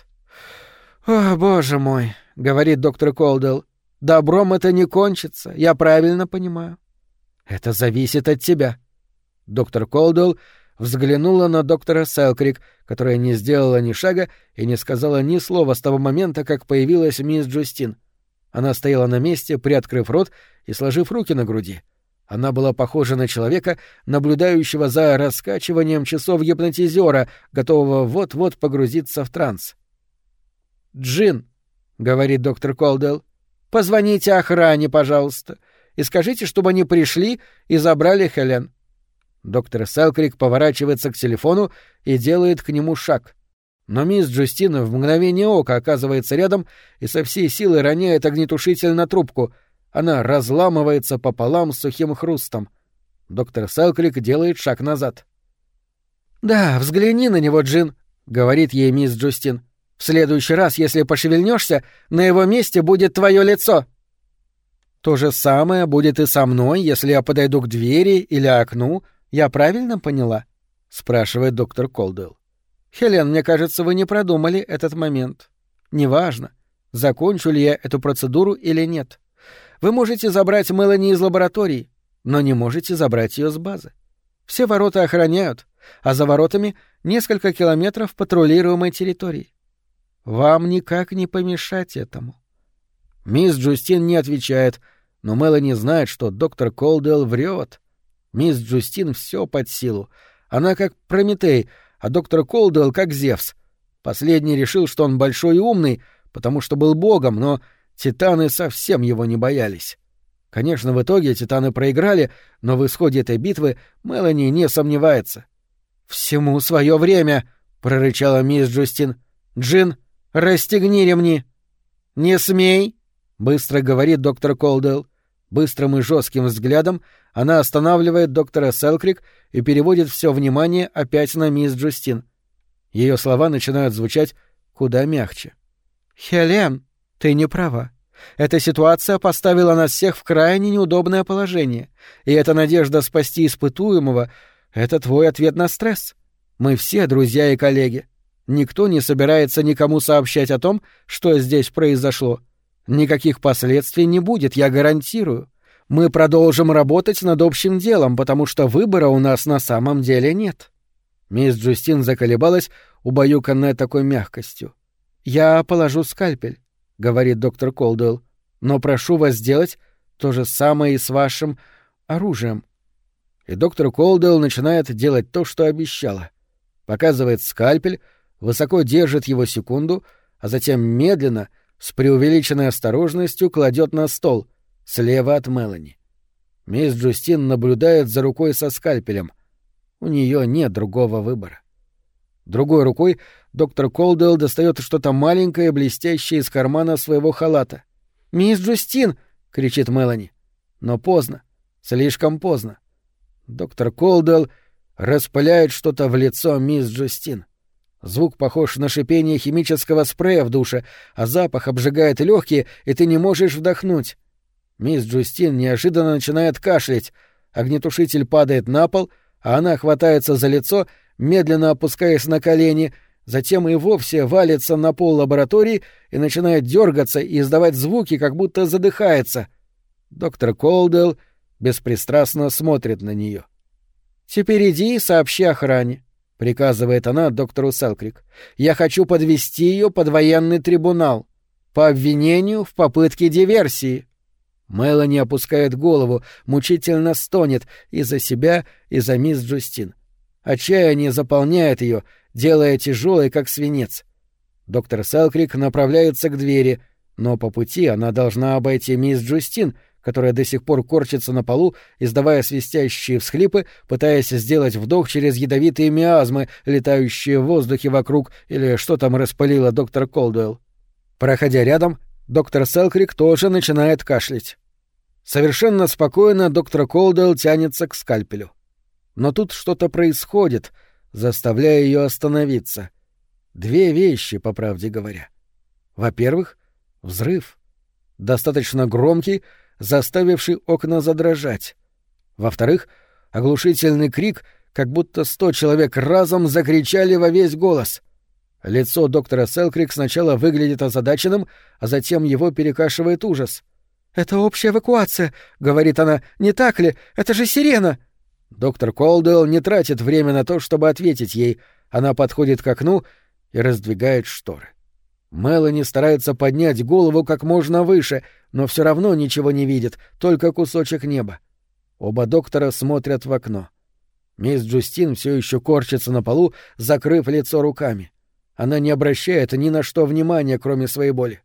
«О, боже мой», — говорит доктор Колдуэлл, — «добром это не кончится, я правильно понимаю». «Это зависит от тебя». Доктор Колдуэлл взглянула на доктора Селкрик, которая не сделала ни шага и не сказала ни слова с того момента, как появилась мисс Джустин. Она стояла на месте, приоткрыв рот и сложив руки на груди. Она была похожа на человека, наблюдающего за раскачиванием часов гипнотизера, готового вот-вот погрузиться в транс. «Джин», — говорит доктор Колдуэлл, — «позвоните охране, пожалуйста, и скажите, чтобы они пришли и забрали Хелен». Доктор Селкрик поворачивается к телефону и делает к нему шаг. Но мисс Джустин в мгновение ока оказывается рядом и со всей силы роняет огнетушитель на трубку. Она разламывается пополам с сухим хрустом. Доктор Селкрик делает шаг назад. «Да, взгляни на него, Джин», — говорит ей мисс Джустин. «В следующий раз, если пошевельнешься, на его месте будет твое лицо». «То же самое будет и со мной, если я подойду к двери или окну. Я правильно поняла?» — спрашивает доктор Колдуэлл. «Хелен, мне кажется, вы не продумали этот момент. Неважно, закончу ли я эту процедуру или нет. Вы можете забрать Мелани из лаборатории, но не можете забрать ее с базы. Все ворота охраняют, а за воротами несколько километров патрулируемой территории. Вам никак не помешать этому». Мисс Джустин не отвечает, но Мелани знает, что доктор Колдуэлл врет. Мисс Джустин все под силу. Она как Прометей, а доктор Колдуэлл как Зевс. Последний решил, что он большой и умный, потому что был богом, но титаны совсем его не боялись. Конечно, в итоге титаны проиграли, но в исходе этой битвы Мелани не сомневается. «Всему свое время!» — прорычала мисс Джустин. «Джин, расстегни ремни!» «Не смей!» — быстро говорит доктор Колдуэлл. Быстрым и жестким взглядом она останавливает доктора Селкрик и переводит все внимание опять на мисс Джустин. Ее слова начинают звучать куда мягче. «Хелен, ты не права. Эта ситуация поставила нас всех в крайне неудобное положение, и эта надежда спасти испытуемого — это твой ответ на стресс. Мы все друзья и коллеги. Никто не собирается никому сообщать о том, что здесь произошло. Никаких последствий не будет, я гарантирую. Мы продолжим работать над общим делом, потому что выбора у нас на самом деле нет». Мисс Джустин заколебалась, убаюканная такой мягкостью. «Я положу скальпель», — говорит доктор Колдуэлл, «но прошу вас сделать то же самое и с вашим оружием». И доктор Колдуэлл начинает делать то, что обещала. Показывает скальпель, высоко держит его секунду, а затем медленно, с преувеличенной осторожностью кладет на стол, слева от Мелани. Мисс Джустин наблюдает за рукой со скальпелем. У нее нет другого выбора. Другой рукой доктор Колдуэлл достает что-то маленькое, блестящее из кармана своего халата. «Мисс Джустин!» — кричит Мелани. Но поздно. Слишком поздно. Доктор Колдуэлл распыляет что-то в лицо мисс Джустин. Звук похож на шипение химического спрея в душе, а запах обжигает легкие, и ты не можешь вдохнуть. Мисс Джустин неожиданно начинает кашлять. Огнетушитель падает на пол, а она хватается за лицо, медленно опускаясь на колени, затем и вовсе валится на пол лаборатории и начинает дергаться и издавать звуки, как будто задыхается. Доктор Колдуэлл беспристрастно смотрит на нее. «Теперь иди и сообщи охране», — приказывает она доктору Селкрик. «Я хочу подвести ее под военный трибунал по обвинению в попытке диверсии». Мелани опускает голову, мучительно стонет и за себя, и за мисс Джустин. Отчаяние заполняет ее, делая тяжелой, как свинец. Доктор Селкрик направляется к двери, но по пути она должна обойти мисс Джустин, которая до сих пор корчится на полу, издавая свистящие всхлипы, пытаясь сделать вдох через ядовитые миазмы, летающие в воздухе вокруг, или что там распылила доктор Колдуэлл. Проходя рядом, доктор Селкрик тоже начинает кашлять. Совершенно спокойно доктор Колдуэлл тянется к скальпелю. Но тут что-то происходит, заставляя ее остановиться. Две вещи, по правде говоря. Во-первых, взрыв. Достаточно громкий, заставивший окна задрожать. Во-вторых, оглушительный крик, как будто 100 человек разом закричали во весь голос. Лицо доктора Селкрик сначала выглядит озадаченным, а затем его перекашивает ужас. «Это общая эвакуация», — говорит она. «Не так ли? Это же сирена!» Доктор Колдуэлл не тратит время на то, чтобы ответить ей. Она подходит к окну и раздвигает шторы. Мелани старается поднять голову как можно выше, но все равно ничего не видит, только кусочек неба. Оба доктора смотрят в окно. Мисс Джустин все еще корчится на полу, закрыв лицо руками. Она не обращает ни на что внимания, кроме своей боли.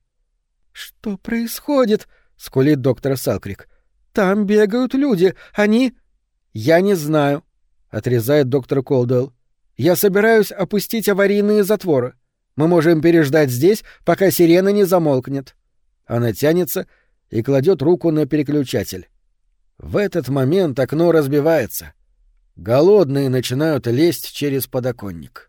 «Что происходит?» — скулит доктор Селкрик. «Там бегают люди. Они...» «Я не знаю», — отрезает доктор Колдуэлл. «Я собираюсь опустить аварийные затворы. Мы можем переждать здесь, пока сирена не замолкнет». Она тянется и кладет руку на переключатель. В этот момент окно разбивается. Голодные начинают лезть через подоконник.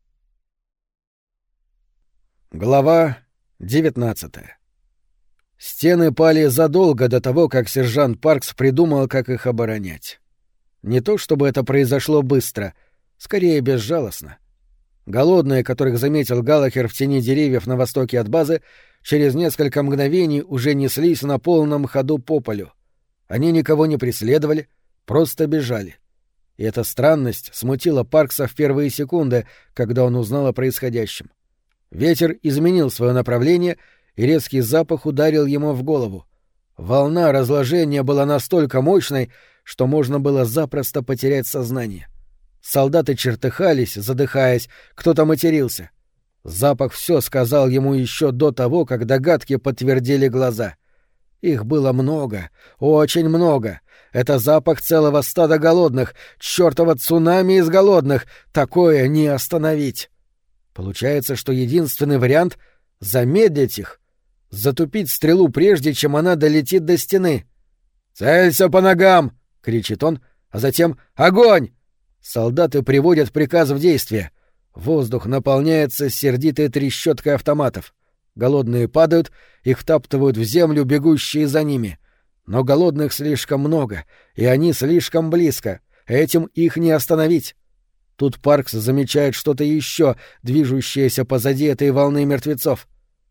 Глава 19. Стены пали задолго до того, как сержант Паркс придумал, как их оборонять. Не то чтобы это произошло быстро, скорее безжалостно. Голодные, которых заметил Галлахер в тени деревьев на востоке от базы, через несколько мгновений уже неслись на полном ходу по полю. Они никого не преследовали, просто бежали. И эта странность смутила Паркса в первые секунды, когда он узнал о происходящем. Ветер изменил свое направление, и резкий запах ударил ему в голову. Волна разложения была настолько мощной, что можно было запросто потерять сознание. Солдаты чертыхались, задыхаясь, кто-то матерился. Запах все сказал ему еще до того, как догадки подтвердили глаза. Их было много, очень много. Это запах целого стада голодных, чёртова цунами из голодных, такое не остановить. Получается, что единственный вариант — замедлить их, затупить стрелу прежде, чем она долетит до стены. «Целься по ногам!» — кричит он, а затем «Огонь!» Солдаты приводят приказ в действие. Воздух наполняется сердитой трещоткой автоматов. Голодные падают, их втаптывают в землю бегущие за ними. Но голодных слишком много, и они слишком близко. Этим их не остановить. Тут Паркс замечает что-то еще, движущееся позади этой волны мертвецов.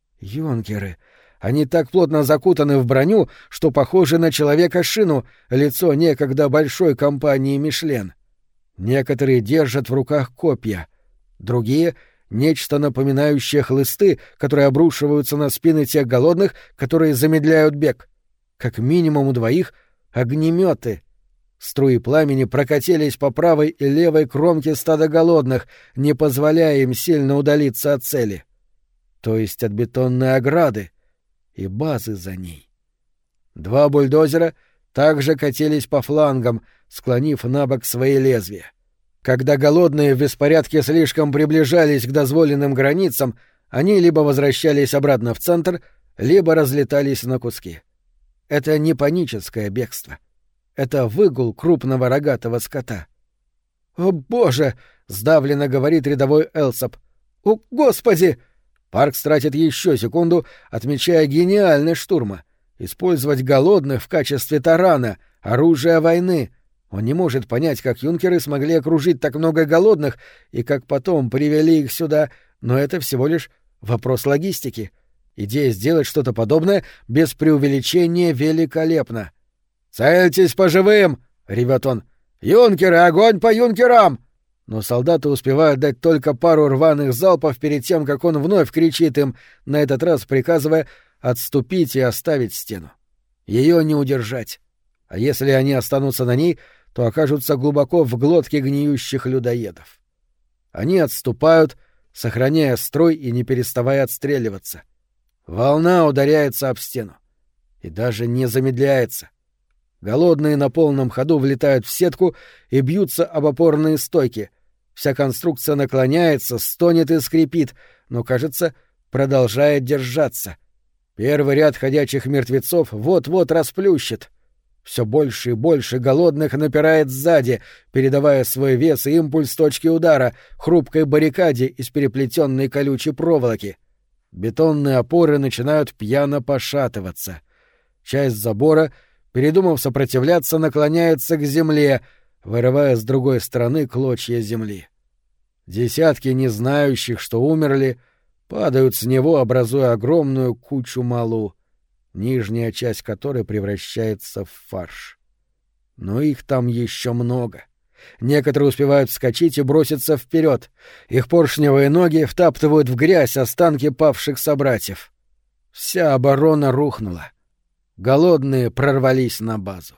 Юнкеры. Они так плотно закутаны в броню, что похожи на человека-шину, лицо некогда большой компании «Мишлен». Некоторые держат в руках копья, другие — нечто напоминающее хлысты, которые обрушиваются на спины тех голодных, которые замедляют бег. Как минимум у двоих — огнеметы. Струи пламени прокатились по правой и левой кромке стада голодных, не позволяя им сильно удалиться от цели. То есть от бетонной ограды и базы за ней. Два бульдозера также катились по флангам, склонив на бок свои лезвия. Когда голодные в беспорядке слишком приближались к дозволенным границам, они либо возвращались обратно в центр, либо разлетались на куски. Это не паническое бегство. Это выгул крупного рогатого скота. «О, Боже!» — сдавленно говорит рядовой Элсоп. «О, Господи!» Паркс тратит еще секунду, отмечая гениальность штурма. Использовать голодных в качестве тарана, оружия войны. Он не может понять, как юнкеры смогли окружить так много голодных и как потом привели их сюда, но это всего лишь вопрос логистики. Идея сделать что-то подобное без преувеличения великолепна. «Цельтесь по живым!» — ревет он. «Юнкеры, огонь по юнкерам!» Но солдаты успевают дать только пару рваных залпов перед тем, как он вновь кричит им, на этот раз приказывая отступить и оставить стену. Ее не удержать. А если они останутся на ней, то окажутся глубоко в глотке гниющих людоедов. Они отступают, сохраняя строй и не переставая отстреливаться. Волна ударяется об стену. И даже не замедляется. Голодные на полном ходу влетают в сетку и бьются об опорные стойки. Вся конструкция наклоняется, стонет и скрипит, но, кажется, продолжает держаться. Первый ряд ходячих мертвецов вот-вот расплющит. Все больше и больше голодных напирает сзади, передавая свой вес и импульс точки удара, хрупкой баррикаде из переплетенной колючей проволоки. Бетонные опоры начинают пьяно пошатываться. Часть забора, передумав сопротивляться, наклоняется к земле, вырывая с другой стороны клочья земли. Десятки незнающих, что умерли, падают с него, образуя огромную кучу малу, нижняя часть которой превращается в фарш. Но их там еще много. Некоторые успевают вскочить и броситься вперед. Их поршневые ноги втаптывают в грязь останки павших собратьев. Вся оборона рухнула. Голодные прорвались на базу.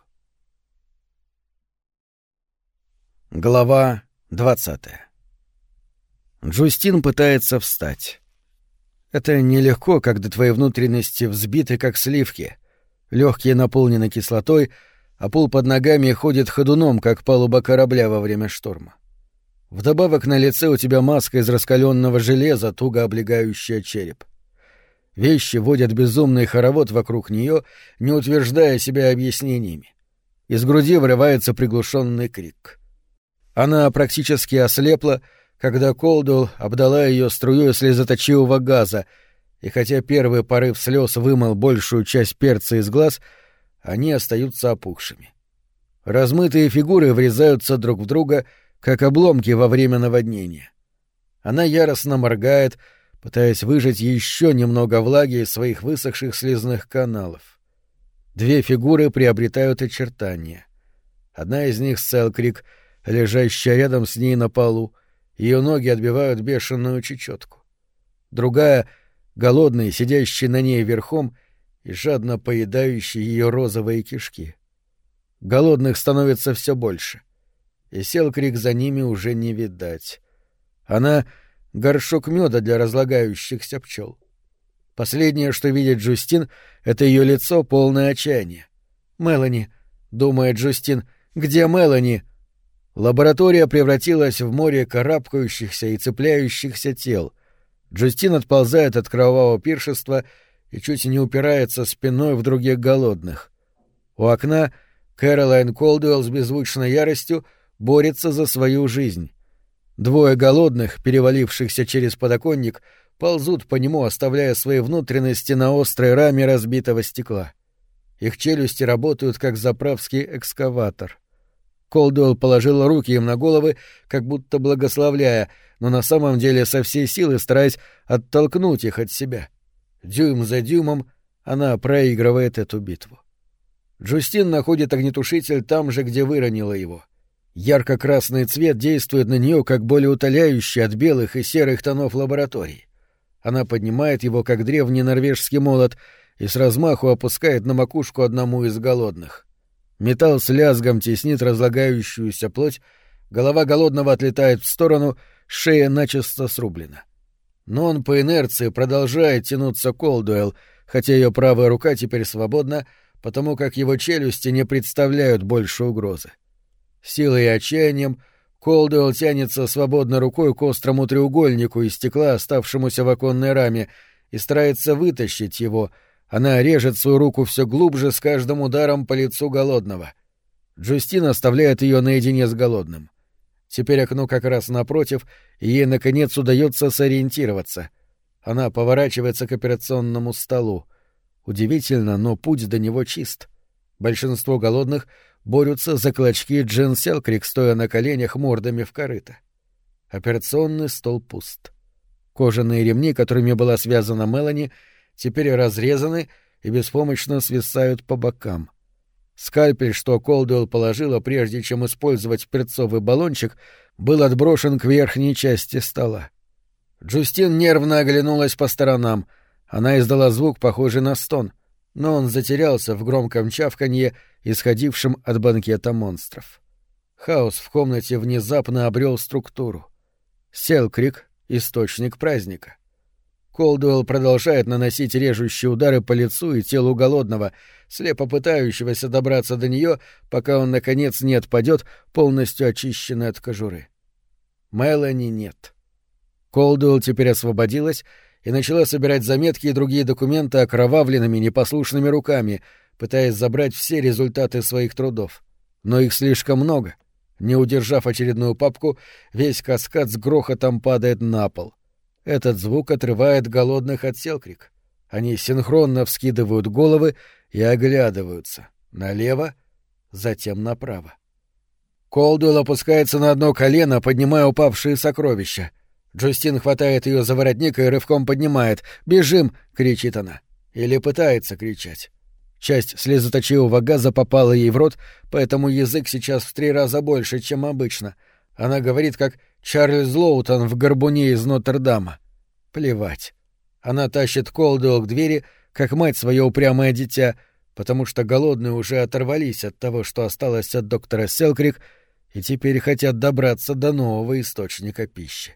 Глава 20. Джустин пытается встать. Это нелегко, когда твои внутренности взбиты, как сливки. Легкие наполнены кислотой, а пол под ногами ходит ходуном, как палуба корабля во время шторма. Вдобавок на лице у тебя маска из раскаленного железа, туго облегающая череп. Вещи водят безумный хоровод вокруг нее, не утверждая себя объяснениями. Из груди вырывается приглушенный крик. Она практически ослепла, когда Колдуэлл обдала ее струей слезоточивого газа, и хотя первый порыв слез вымыл большую часть перца из глаз, они остаются опухшими. Размытые фигуры врезаются друг в друга, как обломки во время наводнения. Она яростно моргает, пытаясь выжать еще немного влаги из своих высохших слезных каналов. Две фигуры приобретают очертания. Одна из них — Селкрик, лежащая рядом с ней на полу, ее ноги отбивают бешеную чечетку. Другая — голодный, сидящий на ней верхом и жадно поедающий ее розовые кишки. Голодных становится все больше, и Селкрик за ними уже не видать. Она — горшок меда для разлагающихся пчел. Последнее, что видит Джустин, — это ее лицо, полное отчаяния. «Мелани», — думает Джустин, — «где Мелани?» Лаборатория превратилась в море карабкающихся и цепляющихся тел. Джустин отползает от кровавого пиршества и чуть не упирается спиной в других голодных. У окна Кэролайн Колдуэлл с беззвучной яростью борется за свою жизнь. Двое голодных, перевалившихся через подоконник, ползут по нему, оставляя свои внутренности на острой раме разбитого стекла. Их челюсти работают, как заправский экскаватор. Колдуэлл положил руки им на головы, как будто благословляя, но на самом деле со всей силы стараясь оттолкнуть их от себя. Дюйм за дюймом она проигрывает эту битву. Джустин находит огнетушитель там же, где выронила его. Ярко-красный цвет действует на нее как болеутоляющий от белых и серых тонов лаборатории. Она поднимает его, как древний норвежский молот, и с размаху опускает на макушку одному из голодных. Металл с лязгом теснит разлагающуюся плоть, голова голодного отлетает в сторону, шея начисто срублена. Но он по инерции продолжает тянуться к Колдуэлл, хотя ее правая рука теперь свободна, потому как его челюсти не представляют больше угрозы. Силой и отчаянием Колдуэлл тянется свободной рукой к острому треугольнику из стекла, оставшемуся в оконной раме, и старается вытащить его. Она режет свою руку все глубже с каждым ударом по лицу голодного. Джустин оставляет ее наедине с голодным. Теперь окно как раз напротив, и ей, наконец, удается сориентироваться. Она поворачивается к операционному столу. Удивительно, но путь до него чист. Большинство голодных борются за клочки Джен Селкрик, стоя на коленях мордами в корыто. Операционный стол пуст. Кожаные ремни, которыми была связана Мелани, теперь разрезаны и беспомощно свисают по бокам. Скальпель, что Колдуэлл положила, прежде чем использовать перцовый баллончик, был отброшен к верхней части стола. Джустин нервно оглянулась по сторонам. Она издала звук, похожий на стон, но он затерялся в громком чавканье, исходившем от банкета монстров. Хаос в комнате внезапно обрел структуру. Селкрик — источник праздника. Колдуэлл продолжает наносить режущие удары по лицу и телу голодного, слепо пытающегося добраться до нее, пока он, наконец, не отпадет, полностью очищенный от кожуры. Мелани нет. Колдуэлл теперь освободилась и начала собирать заметки и другие документы окровавленными непослушными руками, пытаясь забрать все результаты своих трудов. Но их слишком много. Не удержав очередную папку, весь каскад с грохотом падает на пол. Этот звук отрывает голодных от Селкрик. Они синхронно вскидывают головы и оглядываются. Налево, затем направо. Колдуэлл опускается на одно колено, поднимая упавшие сокровища. Джустин хватает ее за воротник и рывком поднимает. «Бежим!» — кричит она. Или пытается кричать. Часть слезоточивого газа попала ей в рот, поэтому язык сейчас в 3 раза больше, чем обычно. Она говорит, как Чарльз Лоутон в «Горбуне» из Нотр-Дама. Плевать. Она тащит Колдуэлл к двери, как мать свое упрямое дитя, потому что голодные уже оторвались от того, что осталось от доктора Селкрик, и теперь хотят добраться до нового источника пищи.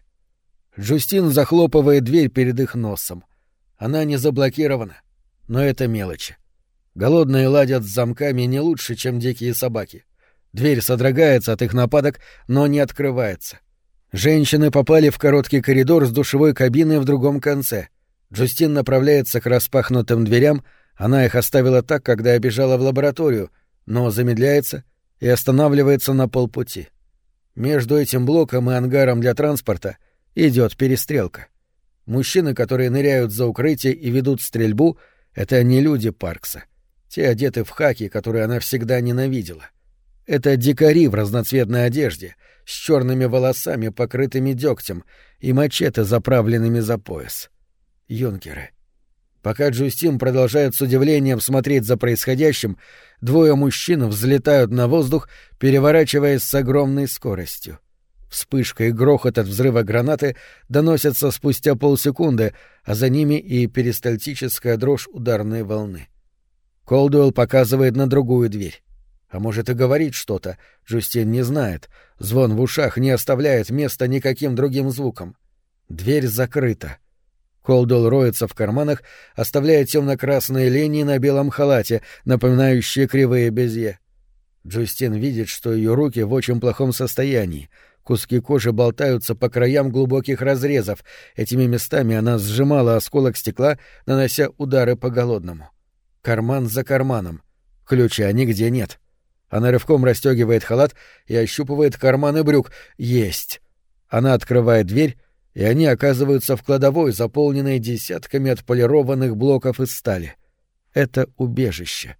Джустин захлопывает дверь перед их носом. Она не заблокирована, но это мелочи. Голодные ладят с замками не лучше, чем дикие собаки. Дверь содрогается от их нападок, но не открывается. Женщины попали в короткий коридор с душевой кабиной в другом конце. Джустин направляется к распахнутым дверям, она их оставила так, когда бежала в лабораторию, но замедляется и останавливается на полпути. Между этим блоком и ангаром для транспорта идет перестрелка. Мужчины, которые ныряют за укрытие и ведут стрельбу, — это не люди Паркса. Те одеты в хаки, которые она всегда ненавидела. Это дикари в разноцветной одежде, с черными волосами, покрытыми дегтем, и мачете, заправленными за пояс. Юнкеры. Пока Джустин продолжает с удивлением смотреть за происходящим, 2 мужчин взлетают на воздух, переворачиваясь с огромной скоростью. Вспышка и грохот от взрыва гранаты доносятся спустя полсекунды, а за ними и перистальтическая дрожь ударной волны. Колдуэлл показывает на другую дверь. А может и говорит что-то, Джустин не знает. Звон в ушах не оставляет места никаким другим звукам. Дверь закрыта. Колдуэлл роется в карманах, оставляя темно-красные линии на белом халате, напоминающие кривые безье. Джустин видит, что ее руки в очень плохом состоянии. Куски кожи болтаются по краям глубоких разрезов. Этими местами она сжимала осколок стекла, нанося удары по голодному. Карман за карманом. Ключа нигде нет. Она рывком расстегивает халат и ощупывает карманы брюк. Есть. Она открывает дверь, и они оказываются в кладовой, заполненной десятками отполированных блоков из стали. Это убежище.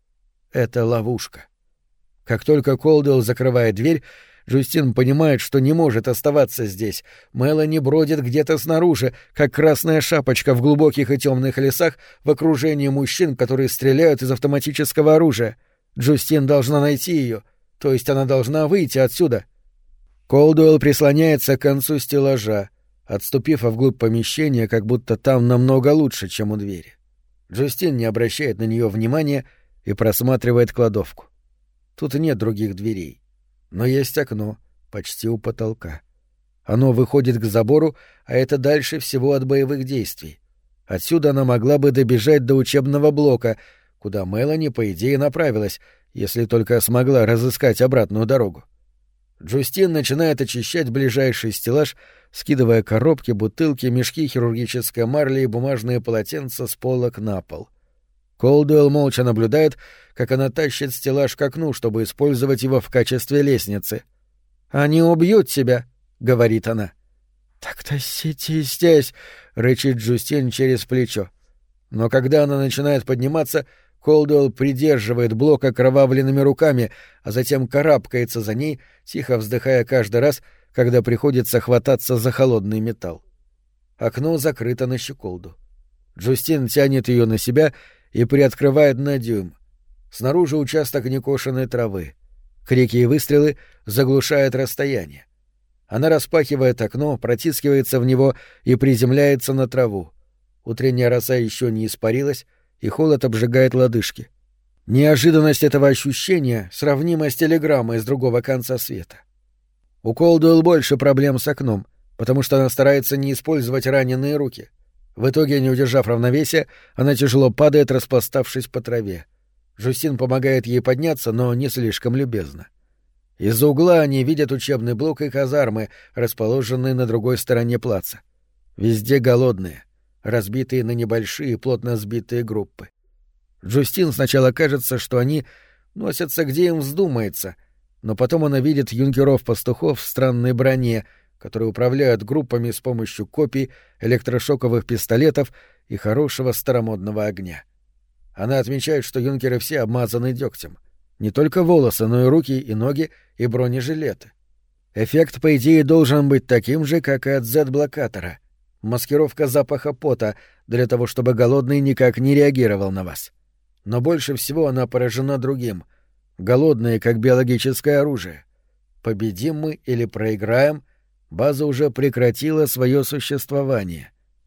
Это ловушка. Как только Колдуэлл закрывает дверь, Джустин понимает, что не может оставаться здесь. Мелани бродит где-то снаружи, как красная шапочка в глубоких и темных лесах в окружении мужчин, которые стреляют из автоматического оружия. Джустин должна найти ее, то есть она должна выйти отсюда. Колдуэлл прислоняется к концу стеллажа, отступив вглубь помещения, как будто там намного лучше, чем у двери. Джустин не обращает на нее внимания и просматривает кладовку. Тут нет других дверей. Но есть окно, почти у потолка. Оно выходит к забору, а это дальше всего от боевых действий. Отсюда она могла бы добежать до учебного блока, куда Мелани, по идее, направилась, если только смогла разыскать обратную дорогу. Джустин начинает очищать ближайший стеллаж, скидывая коробки, бутылки, мешки хирургической марли и бумажные полотенца с полок на пол. Колдуэлл молча наблюдает, как она тащит стеллаж к окну, чтобы использовать его в качестве лестницы. «Они убьют тебя», — говорит она. «Так-то сиди здесь», — рычит Джустин через плечо. Но когда она начинает подниматься, Колдуэлл придерживает блок окровавленными руками, а затем карабкается за ней, тихо вздыхая каждый раз, когда приходится хвататься за холодный металл. Окно закрыто на щеколду. Джустин тянет ее на себя и приоткрывает на дюйм. Снаружи участок некошенной травы. Крики и выстрелы заглушают расстояние. Она распахивает окно, протискивается в него и приземляется на траву. Утренняя роса еще не испарилась, и холод обжигает лодыжки. Неожиданность этого ощущения сравнима с телеграммой с другого конца света. У Колдуэлл больше проблем с окном, потому что она старается не использовать раненые руки. В итоге, не удержав равновесия, она тяжело падает, распластавшись по траве. Джустин помогает ей подняться, но не слишком любезно. Из-за угла они видят учебный блок и казармы, расположенные на другой стороне плаца. Везде голодные, разбитые на небольшие, плотно сбитые группы. Джустин сначала кажется, что они носятся где им вздумается, но потом она видит юнкеров-пастухов в странной броне, которые управляют группами с помощью копий, электрошоковых пистолетов и хорошего старомодного огня. Она отмечает, что юнкеры все обмазаны дегтем. Не только волосы, но и руки, и ноги, и бронежилеты. Эффект, по идее, должен быть таким же, как и от Z-блокатора. Маскировка запаха пота для того, чтобы голодный никак не реагировал на вас. Но больше всего она поражена другим. Голодные, как биологическое оружие. Победим мы или проиграем, база уже прекратила свое существование.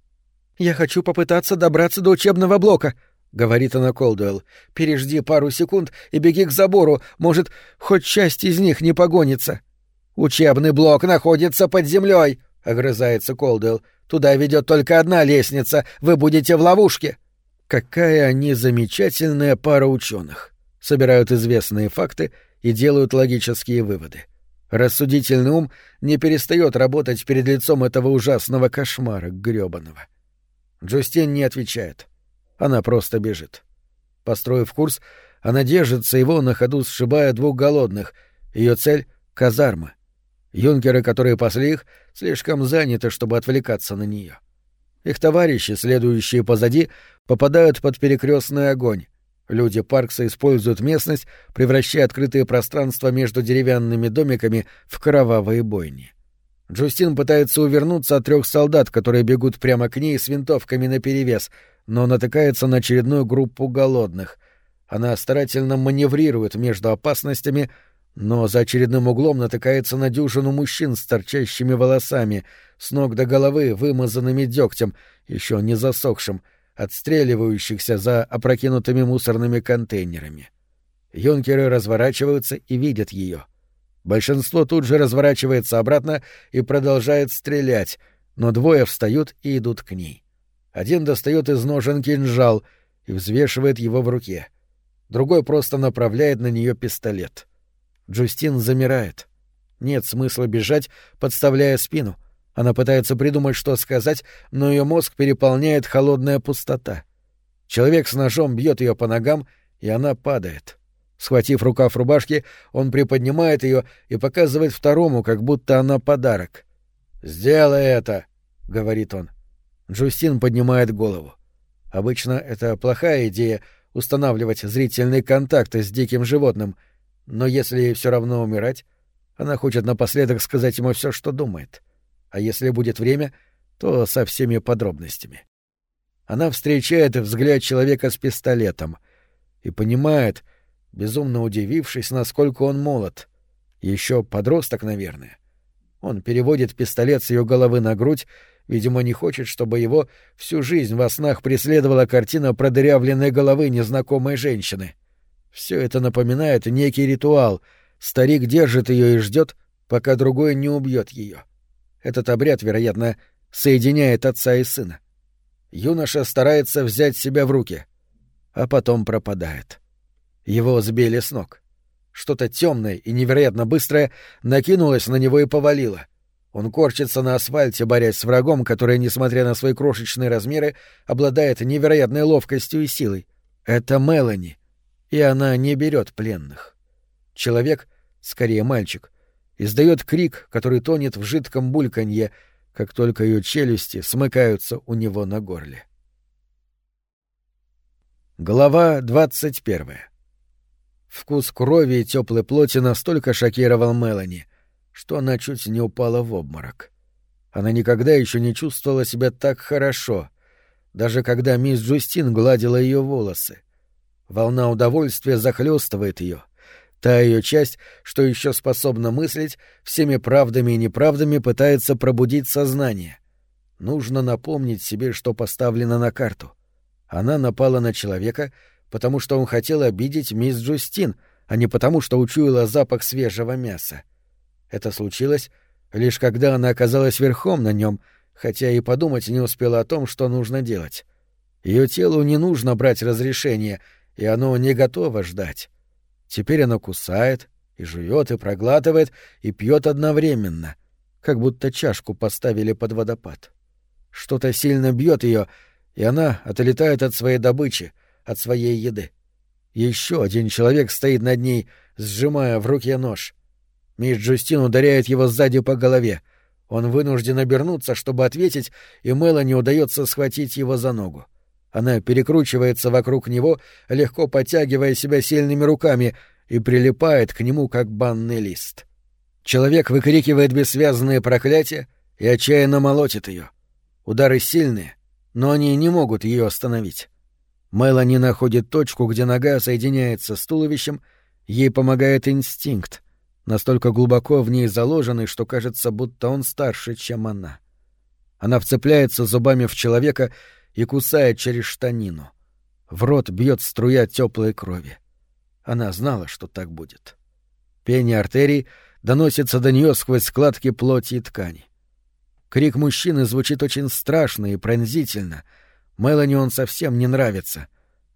«Я хочу попытаться добраться до учебного блока», — говорит она Колдуэлл. «Пережди пару секунд и беги к забору, может, хоть часть из них не погонится». «Учебный блок находится под землей», — огрызается Колдуэлл. «Туда ведет только одна лестница, вы будете в ловушке». Какая они замечательная пара ученых. Собирают известные факты и делают логические выводы. Рассудительный ум не перестает работать перед лицом этого ужасного кошмара грёбаного. Джустин не отвечает. Она просто бежит. Построив курс, она держится его, на ходу сшибая двух голодных. Ее цель — казарма. Юнкеры, которые пасли их, слишком заняты, чтобы отвлекаться на нее. Их товарищи, следующие позади, попадают под перекрестный огонь. Люди Паркса используют местность, превращая открытые пространства между деревянными домиками в кровавые бойни. Джустин пытается увернуться от 3 солдат, которые бегут прямо к ней с винтовками наперевес, но натыкается на очередную группу голодных. Она старательно маневрирует между опасностями, но за очередным углом натыкается на дюжину мужчин с торчащими волосами, с ног до головы вымазанными дегтем, еще не засохшим, отстреливающихся за опрокинутыми мусорными контейнерами. Юнкеры разворачиваются и видят ее. Большинство тут же разворачивается обратно и продолжает стрелять, но 2 встают и идут к ней. Один достает из ножен кинжал и взвешивает его в руке. Другой просто направляет на нее пистолет. Джустин замирает. Нет смысла бежать, подставляя спину. Она пытается придумать, что сказать, но ее мозг переполняет холодная пустота. Человек с ножом бьет ее по ногам, и она падает. Схватив рукав рубашки, он приподнимает ее и показывает второму, как будто она подарок. «Сделай это», — говорит он. Джустин поднимает голову. Обычно это плохая идея — устанавливать зрительный контакт с диким животным, но если ей все равно умирать, она хочет напоследок сказать ему все, что думает. А если будет время, то со всеми подробностями. Она встречает взгляд человека с пистолетом и понимает, безумно удивившись, насколько он молод. Еще подросток, наверное. Он переводит пистолет с ее головы на грудь, видимо, не хочет, чтобы его всю жизнь во снах преследовала картина продырявленной головы незнакомой женщины. Все это напоминает некий ритуал. Старик держит ее и ждет, пока другой не убьет ее. Этот обряд, вероятно, соединяет отца и сына. Юноша старается взять себя в руки, а потом пропадает. Его сбили с ног. Что-то темное и невероятно быстрое накинулось на него и повалило. Он корчится на асфальте, борясь с врагом, который, несмотря на свои крошечные размеры, обладает невероятной ловкостью и силой. Это Мелани, и она не берет пленных. Человек, скорее мальчик, издает крик, который тонет в жидком бульканье, как только ее челюсти смыкаются у него на горле. Глава 21. Вкус крови и теплой плоти настолько шокировал Мелани, что она чуть не упала в обморок. Она никогда еще не чувствовала себя так хорошо, даже когда мисс Джустин гладила ее волосы. Волна удовольствия захлестывает ее. Та ее часть, что еще способна мыслить, всеми правдами и неправдами пытается пробудить сознание. Нужно напомнить себе, что поставлено на карту. Она напала на человека, потому что он хотел обидеть мисс Джустин, а не потому, что учуяла запах свежего мяса. Это случилось лишь когда она оказалась верхом на нем, хотя и подумать не успела о том, что нужно делать. Ее телу не нужно брать разрешения, и оно не готово ждать. Теперь оно кусает, и жует, и проглатывает, и пьет одновременно, как будто чашку поставили под водопад. Что-то сильно бьет ее, и она отлетает от своей добычи, от своей еды. Еще один человек стоит над ней, сжимая в руке нож. Мисс Джустин ударяет его сзади по голове. Он вынужден обернуться, чтобы ответить, и Мелани удается схватить его за ногу. Она перекручивается вокруг него, легко подтягивая себя сильными руками, и прилипает к нему, как банный лист. Человек выкрикивает бессвязные проклятия и отчаянно молотит ее. Удары сильные, но они не могут ее остановить. Мелани находит точку, где нога соединяется с туловищем, ей помогает инстинкт, настолько глубоко в ней заложенный, что кажется, будто он старше, чем она. Она вцепляется зубами в человека и кусает через штанину. В рот бьет струя теплой крови. Она знала, что так будет. Пение артерий доносится до нее сквозь складки плоти и ткани. Крик мужчины звучит очень страшно и пронзительно. Мелани он совсем не нравится.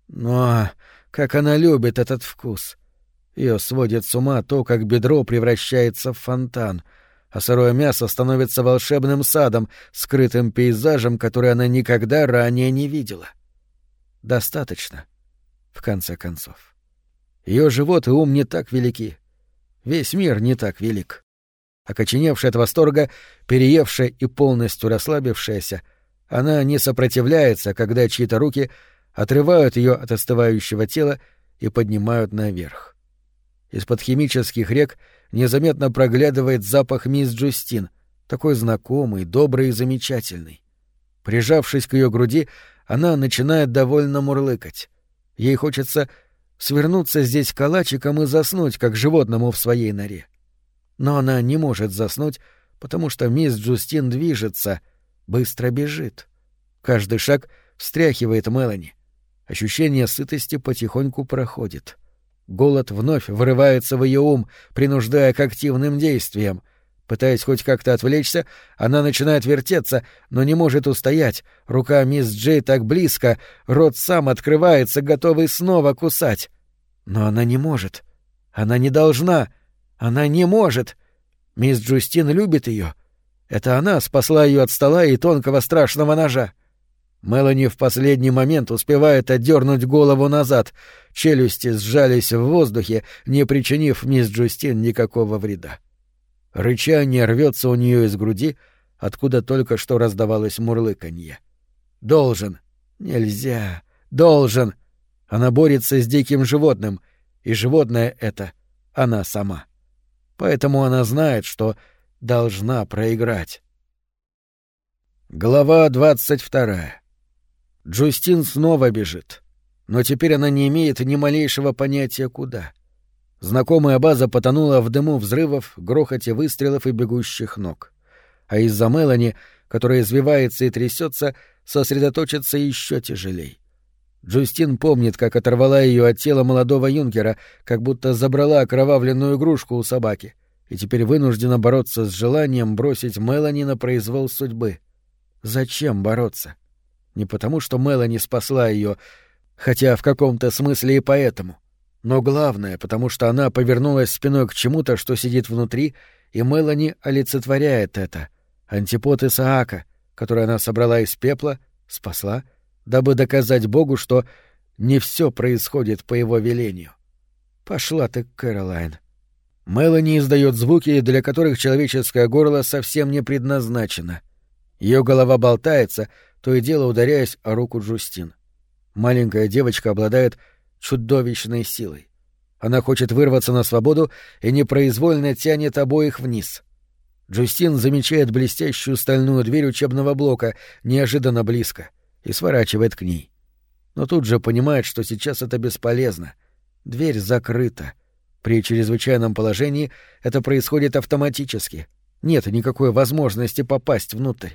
Но как она любит этот вкус! Ее сводит с ума то, как бедро превращается в фонтан, а сырое мясо становится волшебным садом, скрытым пейзажем, который она никогда ранее не видела. Достаточно, в конце концов. Ее живот и ум не так велики. Весь мир не так велик. Окоченевшая от восторга, переевшая и полностью расслабившаяся, она не сопротивляется, когда чьи-то руки отрывают ее от остывающего тела и поднимают наверх. Из-под химических рек незаметно проглядывает запах мисс Джустин, такой знакомый, добрый и замечательный. Прижавшись к ее груди, она начинает довольно мурлыкать. Ей хочется свернуться здесь калачиком и заснуть, как животному в своей норе. Но она не может заснуть, потому что мисс Джустин движется, быстро бежит. Каждый шаг встряхивает Мелани. Ощущение сытости потихоньку проходит. Голод вновь врывается в ее ум, принуждая к активным действиям. Пытаясь хоть как-то отвлечься, она начинает вертеться, но не может устоять. Рука мисс Джей так близко, рот сам открывается, готовый снова кусать. Но она не может. Она не должна. Она не может. Мисс Джустин любит ее. Это она спасла ее от стола и тонкого страшного ножа. Мелани в последний момент успевает отдернуть голову назад. Челюсти сжались в воздухе, не причинив мисс Джустин никакого вреда. Рычание рвется у нее из груди, откуда только что раздавалось мурлыканье. «Должен! Нельзя! Должен!» Она борется с диким животным, и животное это — она сама. Поэтому она знает, что должна проиграть. Глава 22. Джустин снова бежит. Но теперь она не имеет ни малейшего понятия, куда. Знакомая база потонула в дыму взрывов, грохоте выстрелов и бегущих ног. А из-за Мелани, которая извивается и трясется, сосредоточиться еще тяжелей. Джустин помнит, как оторвала ее от тела молодого юнкера, как будто забрала окровавленную игрушку у собаки, и теперь вынуждена бороться с желанием бросить Мелани на произвол судьбы. Зачем бороться? Не потому, что Мелани спасла ее, хотя в каком-то смысле и поэтому. Но главное, потому что она повернулась спиной к чему-то, что сидит внутри, и Мелани олицетворяет это. Антипод Исаака, который она собрала из пепла, спасла, дабы доказать Богу, что не все происходит по его велению. Пошла ты, Кэролайн. Мелани издает звуки, для которых человеческое горло совсем не предназначено. Ее голова болтается, то и дело ударяясь о руку Джустин. Маленькая девочка обладает чудовищной силой. Она хочет вырваться на свободу и непроизвольно тянет обоих вниз. Джустин замечает блестящую стальную дверь учебного блока неожиданно близко и сворачивает к ней. Но тут же понимает, что сейчас это бесполезно. Дверь закрыта. При чрезвычайном положении это происходит автоматически. Нет никакой возможности попасть внутрь.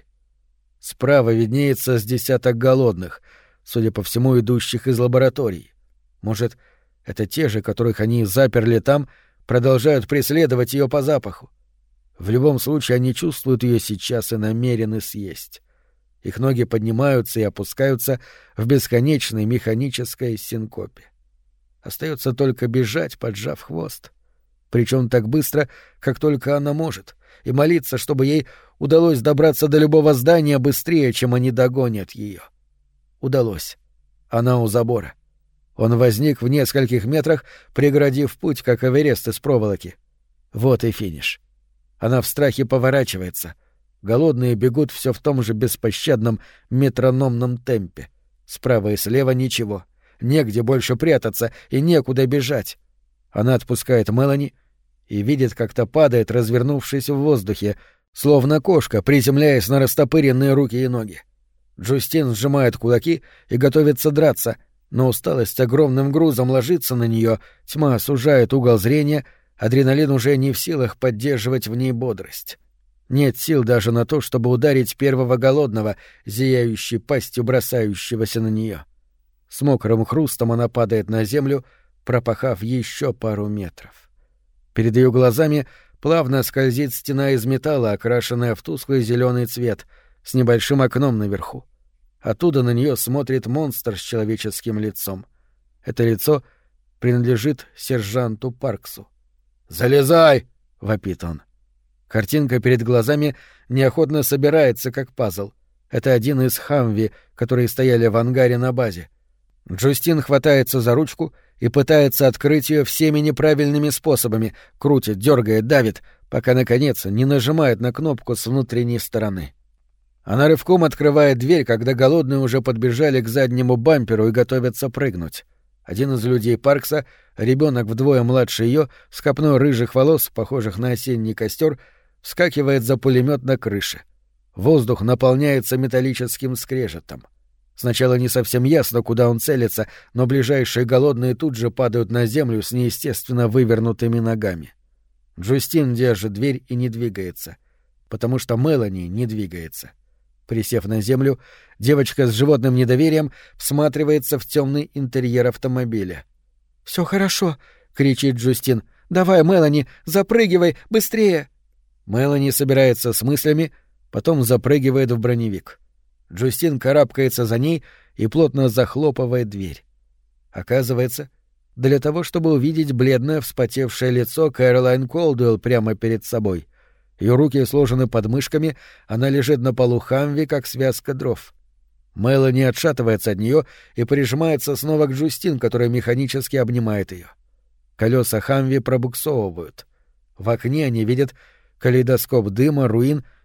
Справа виднеется с десяток голодных, судя по всему, идущих из лабораторий. Может, это те же, которых они заперли там, продолжают преследовать ее по запаху. В любом случае, они чувствуют ее сейчас и намерены съесть. Их ноги поднимаются и опускаются в бесконечной механической синкопе. Остается только бежать, поджав хвост. Причем так быстро, как только она может, и молиться, чтобы ей удалось добраться до любого здания быстрее, чем они догонят ее. Удалось. Она у забора. Он возник в нескольких метрах, преградив путь, как Эверест из проволоки. Вот и финиш. Она в страхе поворачивается. Голодные бегут все в том же беспощадном метрономном темпе. Справа и слева ничего. Негде больше прятаться и некуда бежать. Она отпускает Мелани и видит, как та падает, развернувшись в воздухе, словно кошка, приземляясь на растопыренные руки и ноги. Джустин сжимает кулаки и готовится драться, но усталость огромным грузом ложится на нее, тьма сужает угол зрения, адреналин уже не в силах поддерживать в ней бодрость. Нет сил даже на то, чтобы ударить первого голодного, зияющей пастью бросающегося на нее. С мокрым хрустом она падает на землю, пропахав еще пару метров. Перед ее глазами плавно скользит стена из металла, окрашенная в тусклый зеленый цвет, с небольшим окном наверху. Оттуда на нее смотрит монстр с человеческим лицом. Это лицо принадлежит сержанту Парксу. «Залезай!» — вопит он. Картинка перед глазами неохотно собирается, как пазл. Это один из хамви, которые стояли в ангаре на базе. Джустин хватается за ручку и пытается открыть ее всеми неправильными способами, крутит, дергает, давит, пока, наконец, не нажимает на кнопку с внутренней стороны. Она рывком открывает дверь, когда голодные уже подбежали к заднему бамперу и готовятся прыгнуть. Один из людей Паркса, ребенок вдвое младше ее, с копной рыжих волос, похожих на осенний костер, вскакивает за пулемет на крыше. Воздух наполняется металлическим скрежетом. Сначала не совсем ясно, куда он целится, но ближайшие голодные тут же падают на землю с неестественно вывернутыми ногами. Джустин держит дверь и не двигается, потому что Мелани не двигается. Присев на землю, девочка с животным недоверием всматривается в темный интерьер автомобиля. «Все хорошо!» — кричит Джустин. «Давай, Мелани, запрыгивай, быстрее!» Мелани собирается с мыслями, потом запрыгивает в броневик. Джустин карабкается за ней и плотно захлопывает дверь. Оказывается, для того, чтобы увидеть бледное вспотевшее лицо Кэролайн Колдуэлл прямо перед собой. Ее руки сложены под мышками, она лежит на полу хамви, как связка дров. Мелани отшатывается от нее и прижимается снова к Джустин, которая механически обнимает ее. Колеса хамви пробуксовывают. В окне они видят калейдоскоп дыма, руин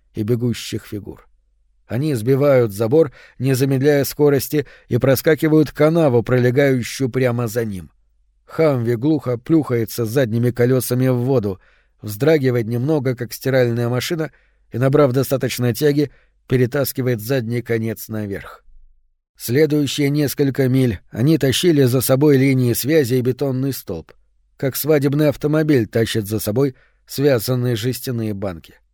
и бегущих фигур. Они сбивают забор, не замедляя скорости, и проскакивают канаву, пролегающую прямо за ним. Хамви глухо плюхается задними колесами в воду, вздрагивает немного, как стиральная машина, и, набрав достаточно тяги, перетаскивает задний конец наверх. Следующие несколько миль они тащили за собой линии связи и бетонный столб, как свадебный автомобиль тащит за собой связанные жестяные банки.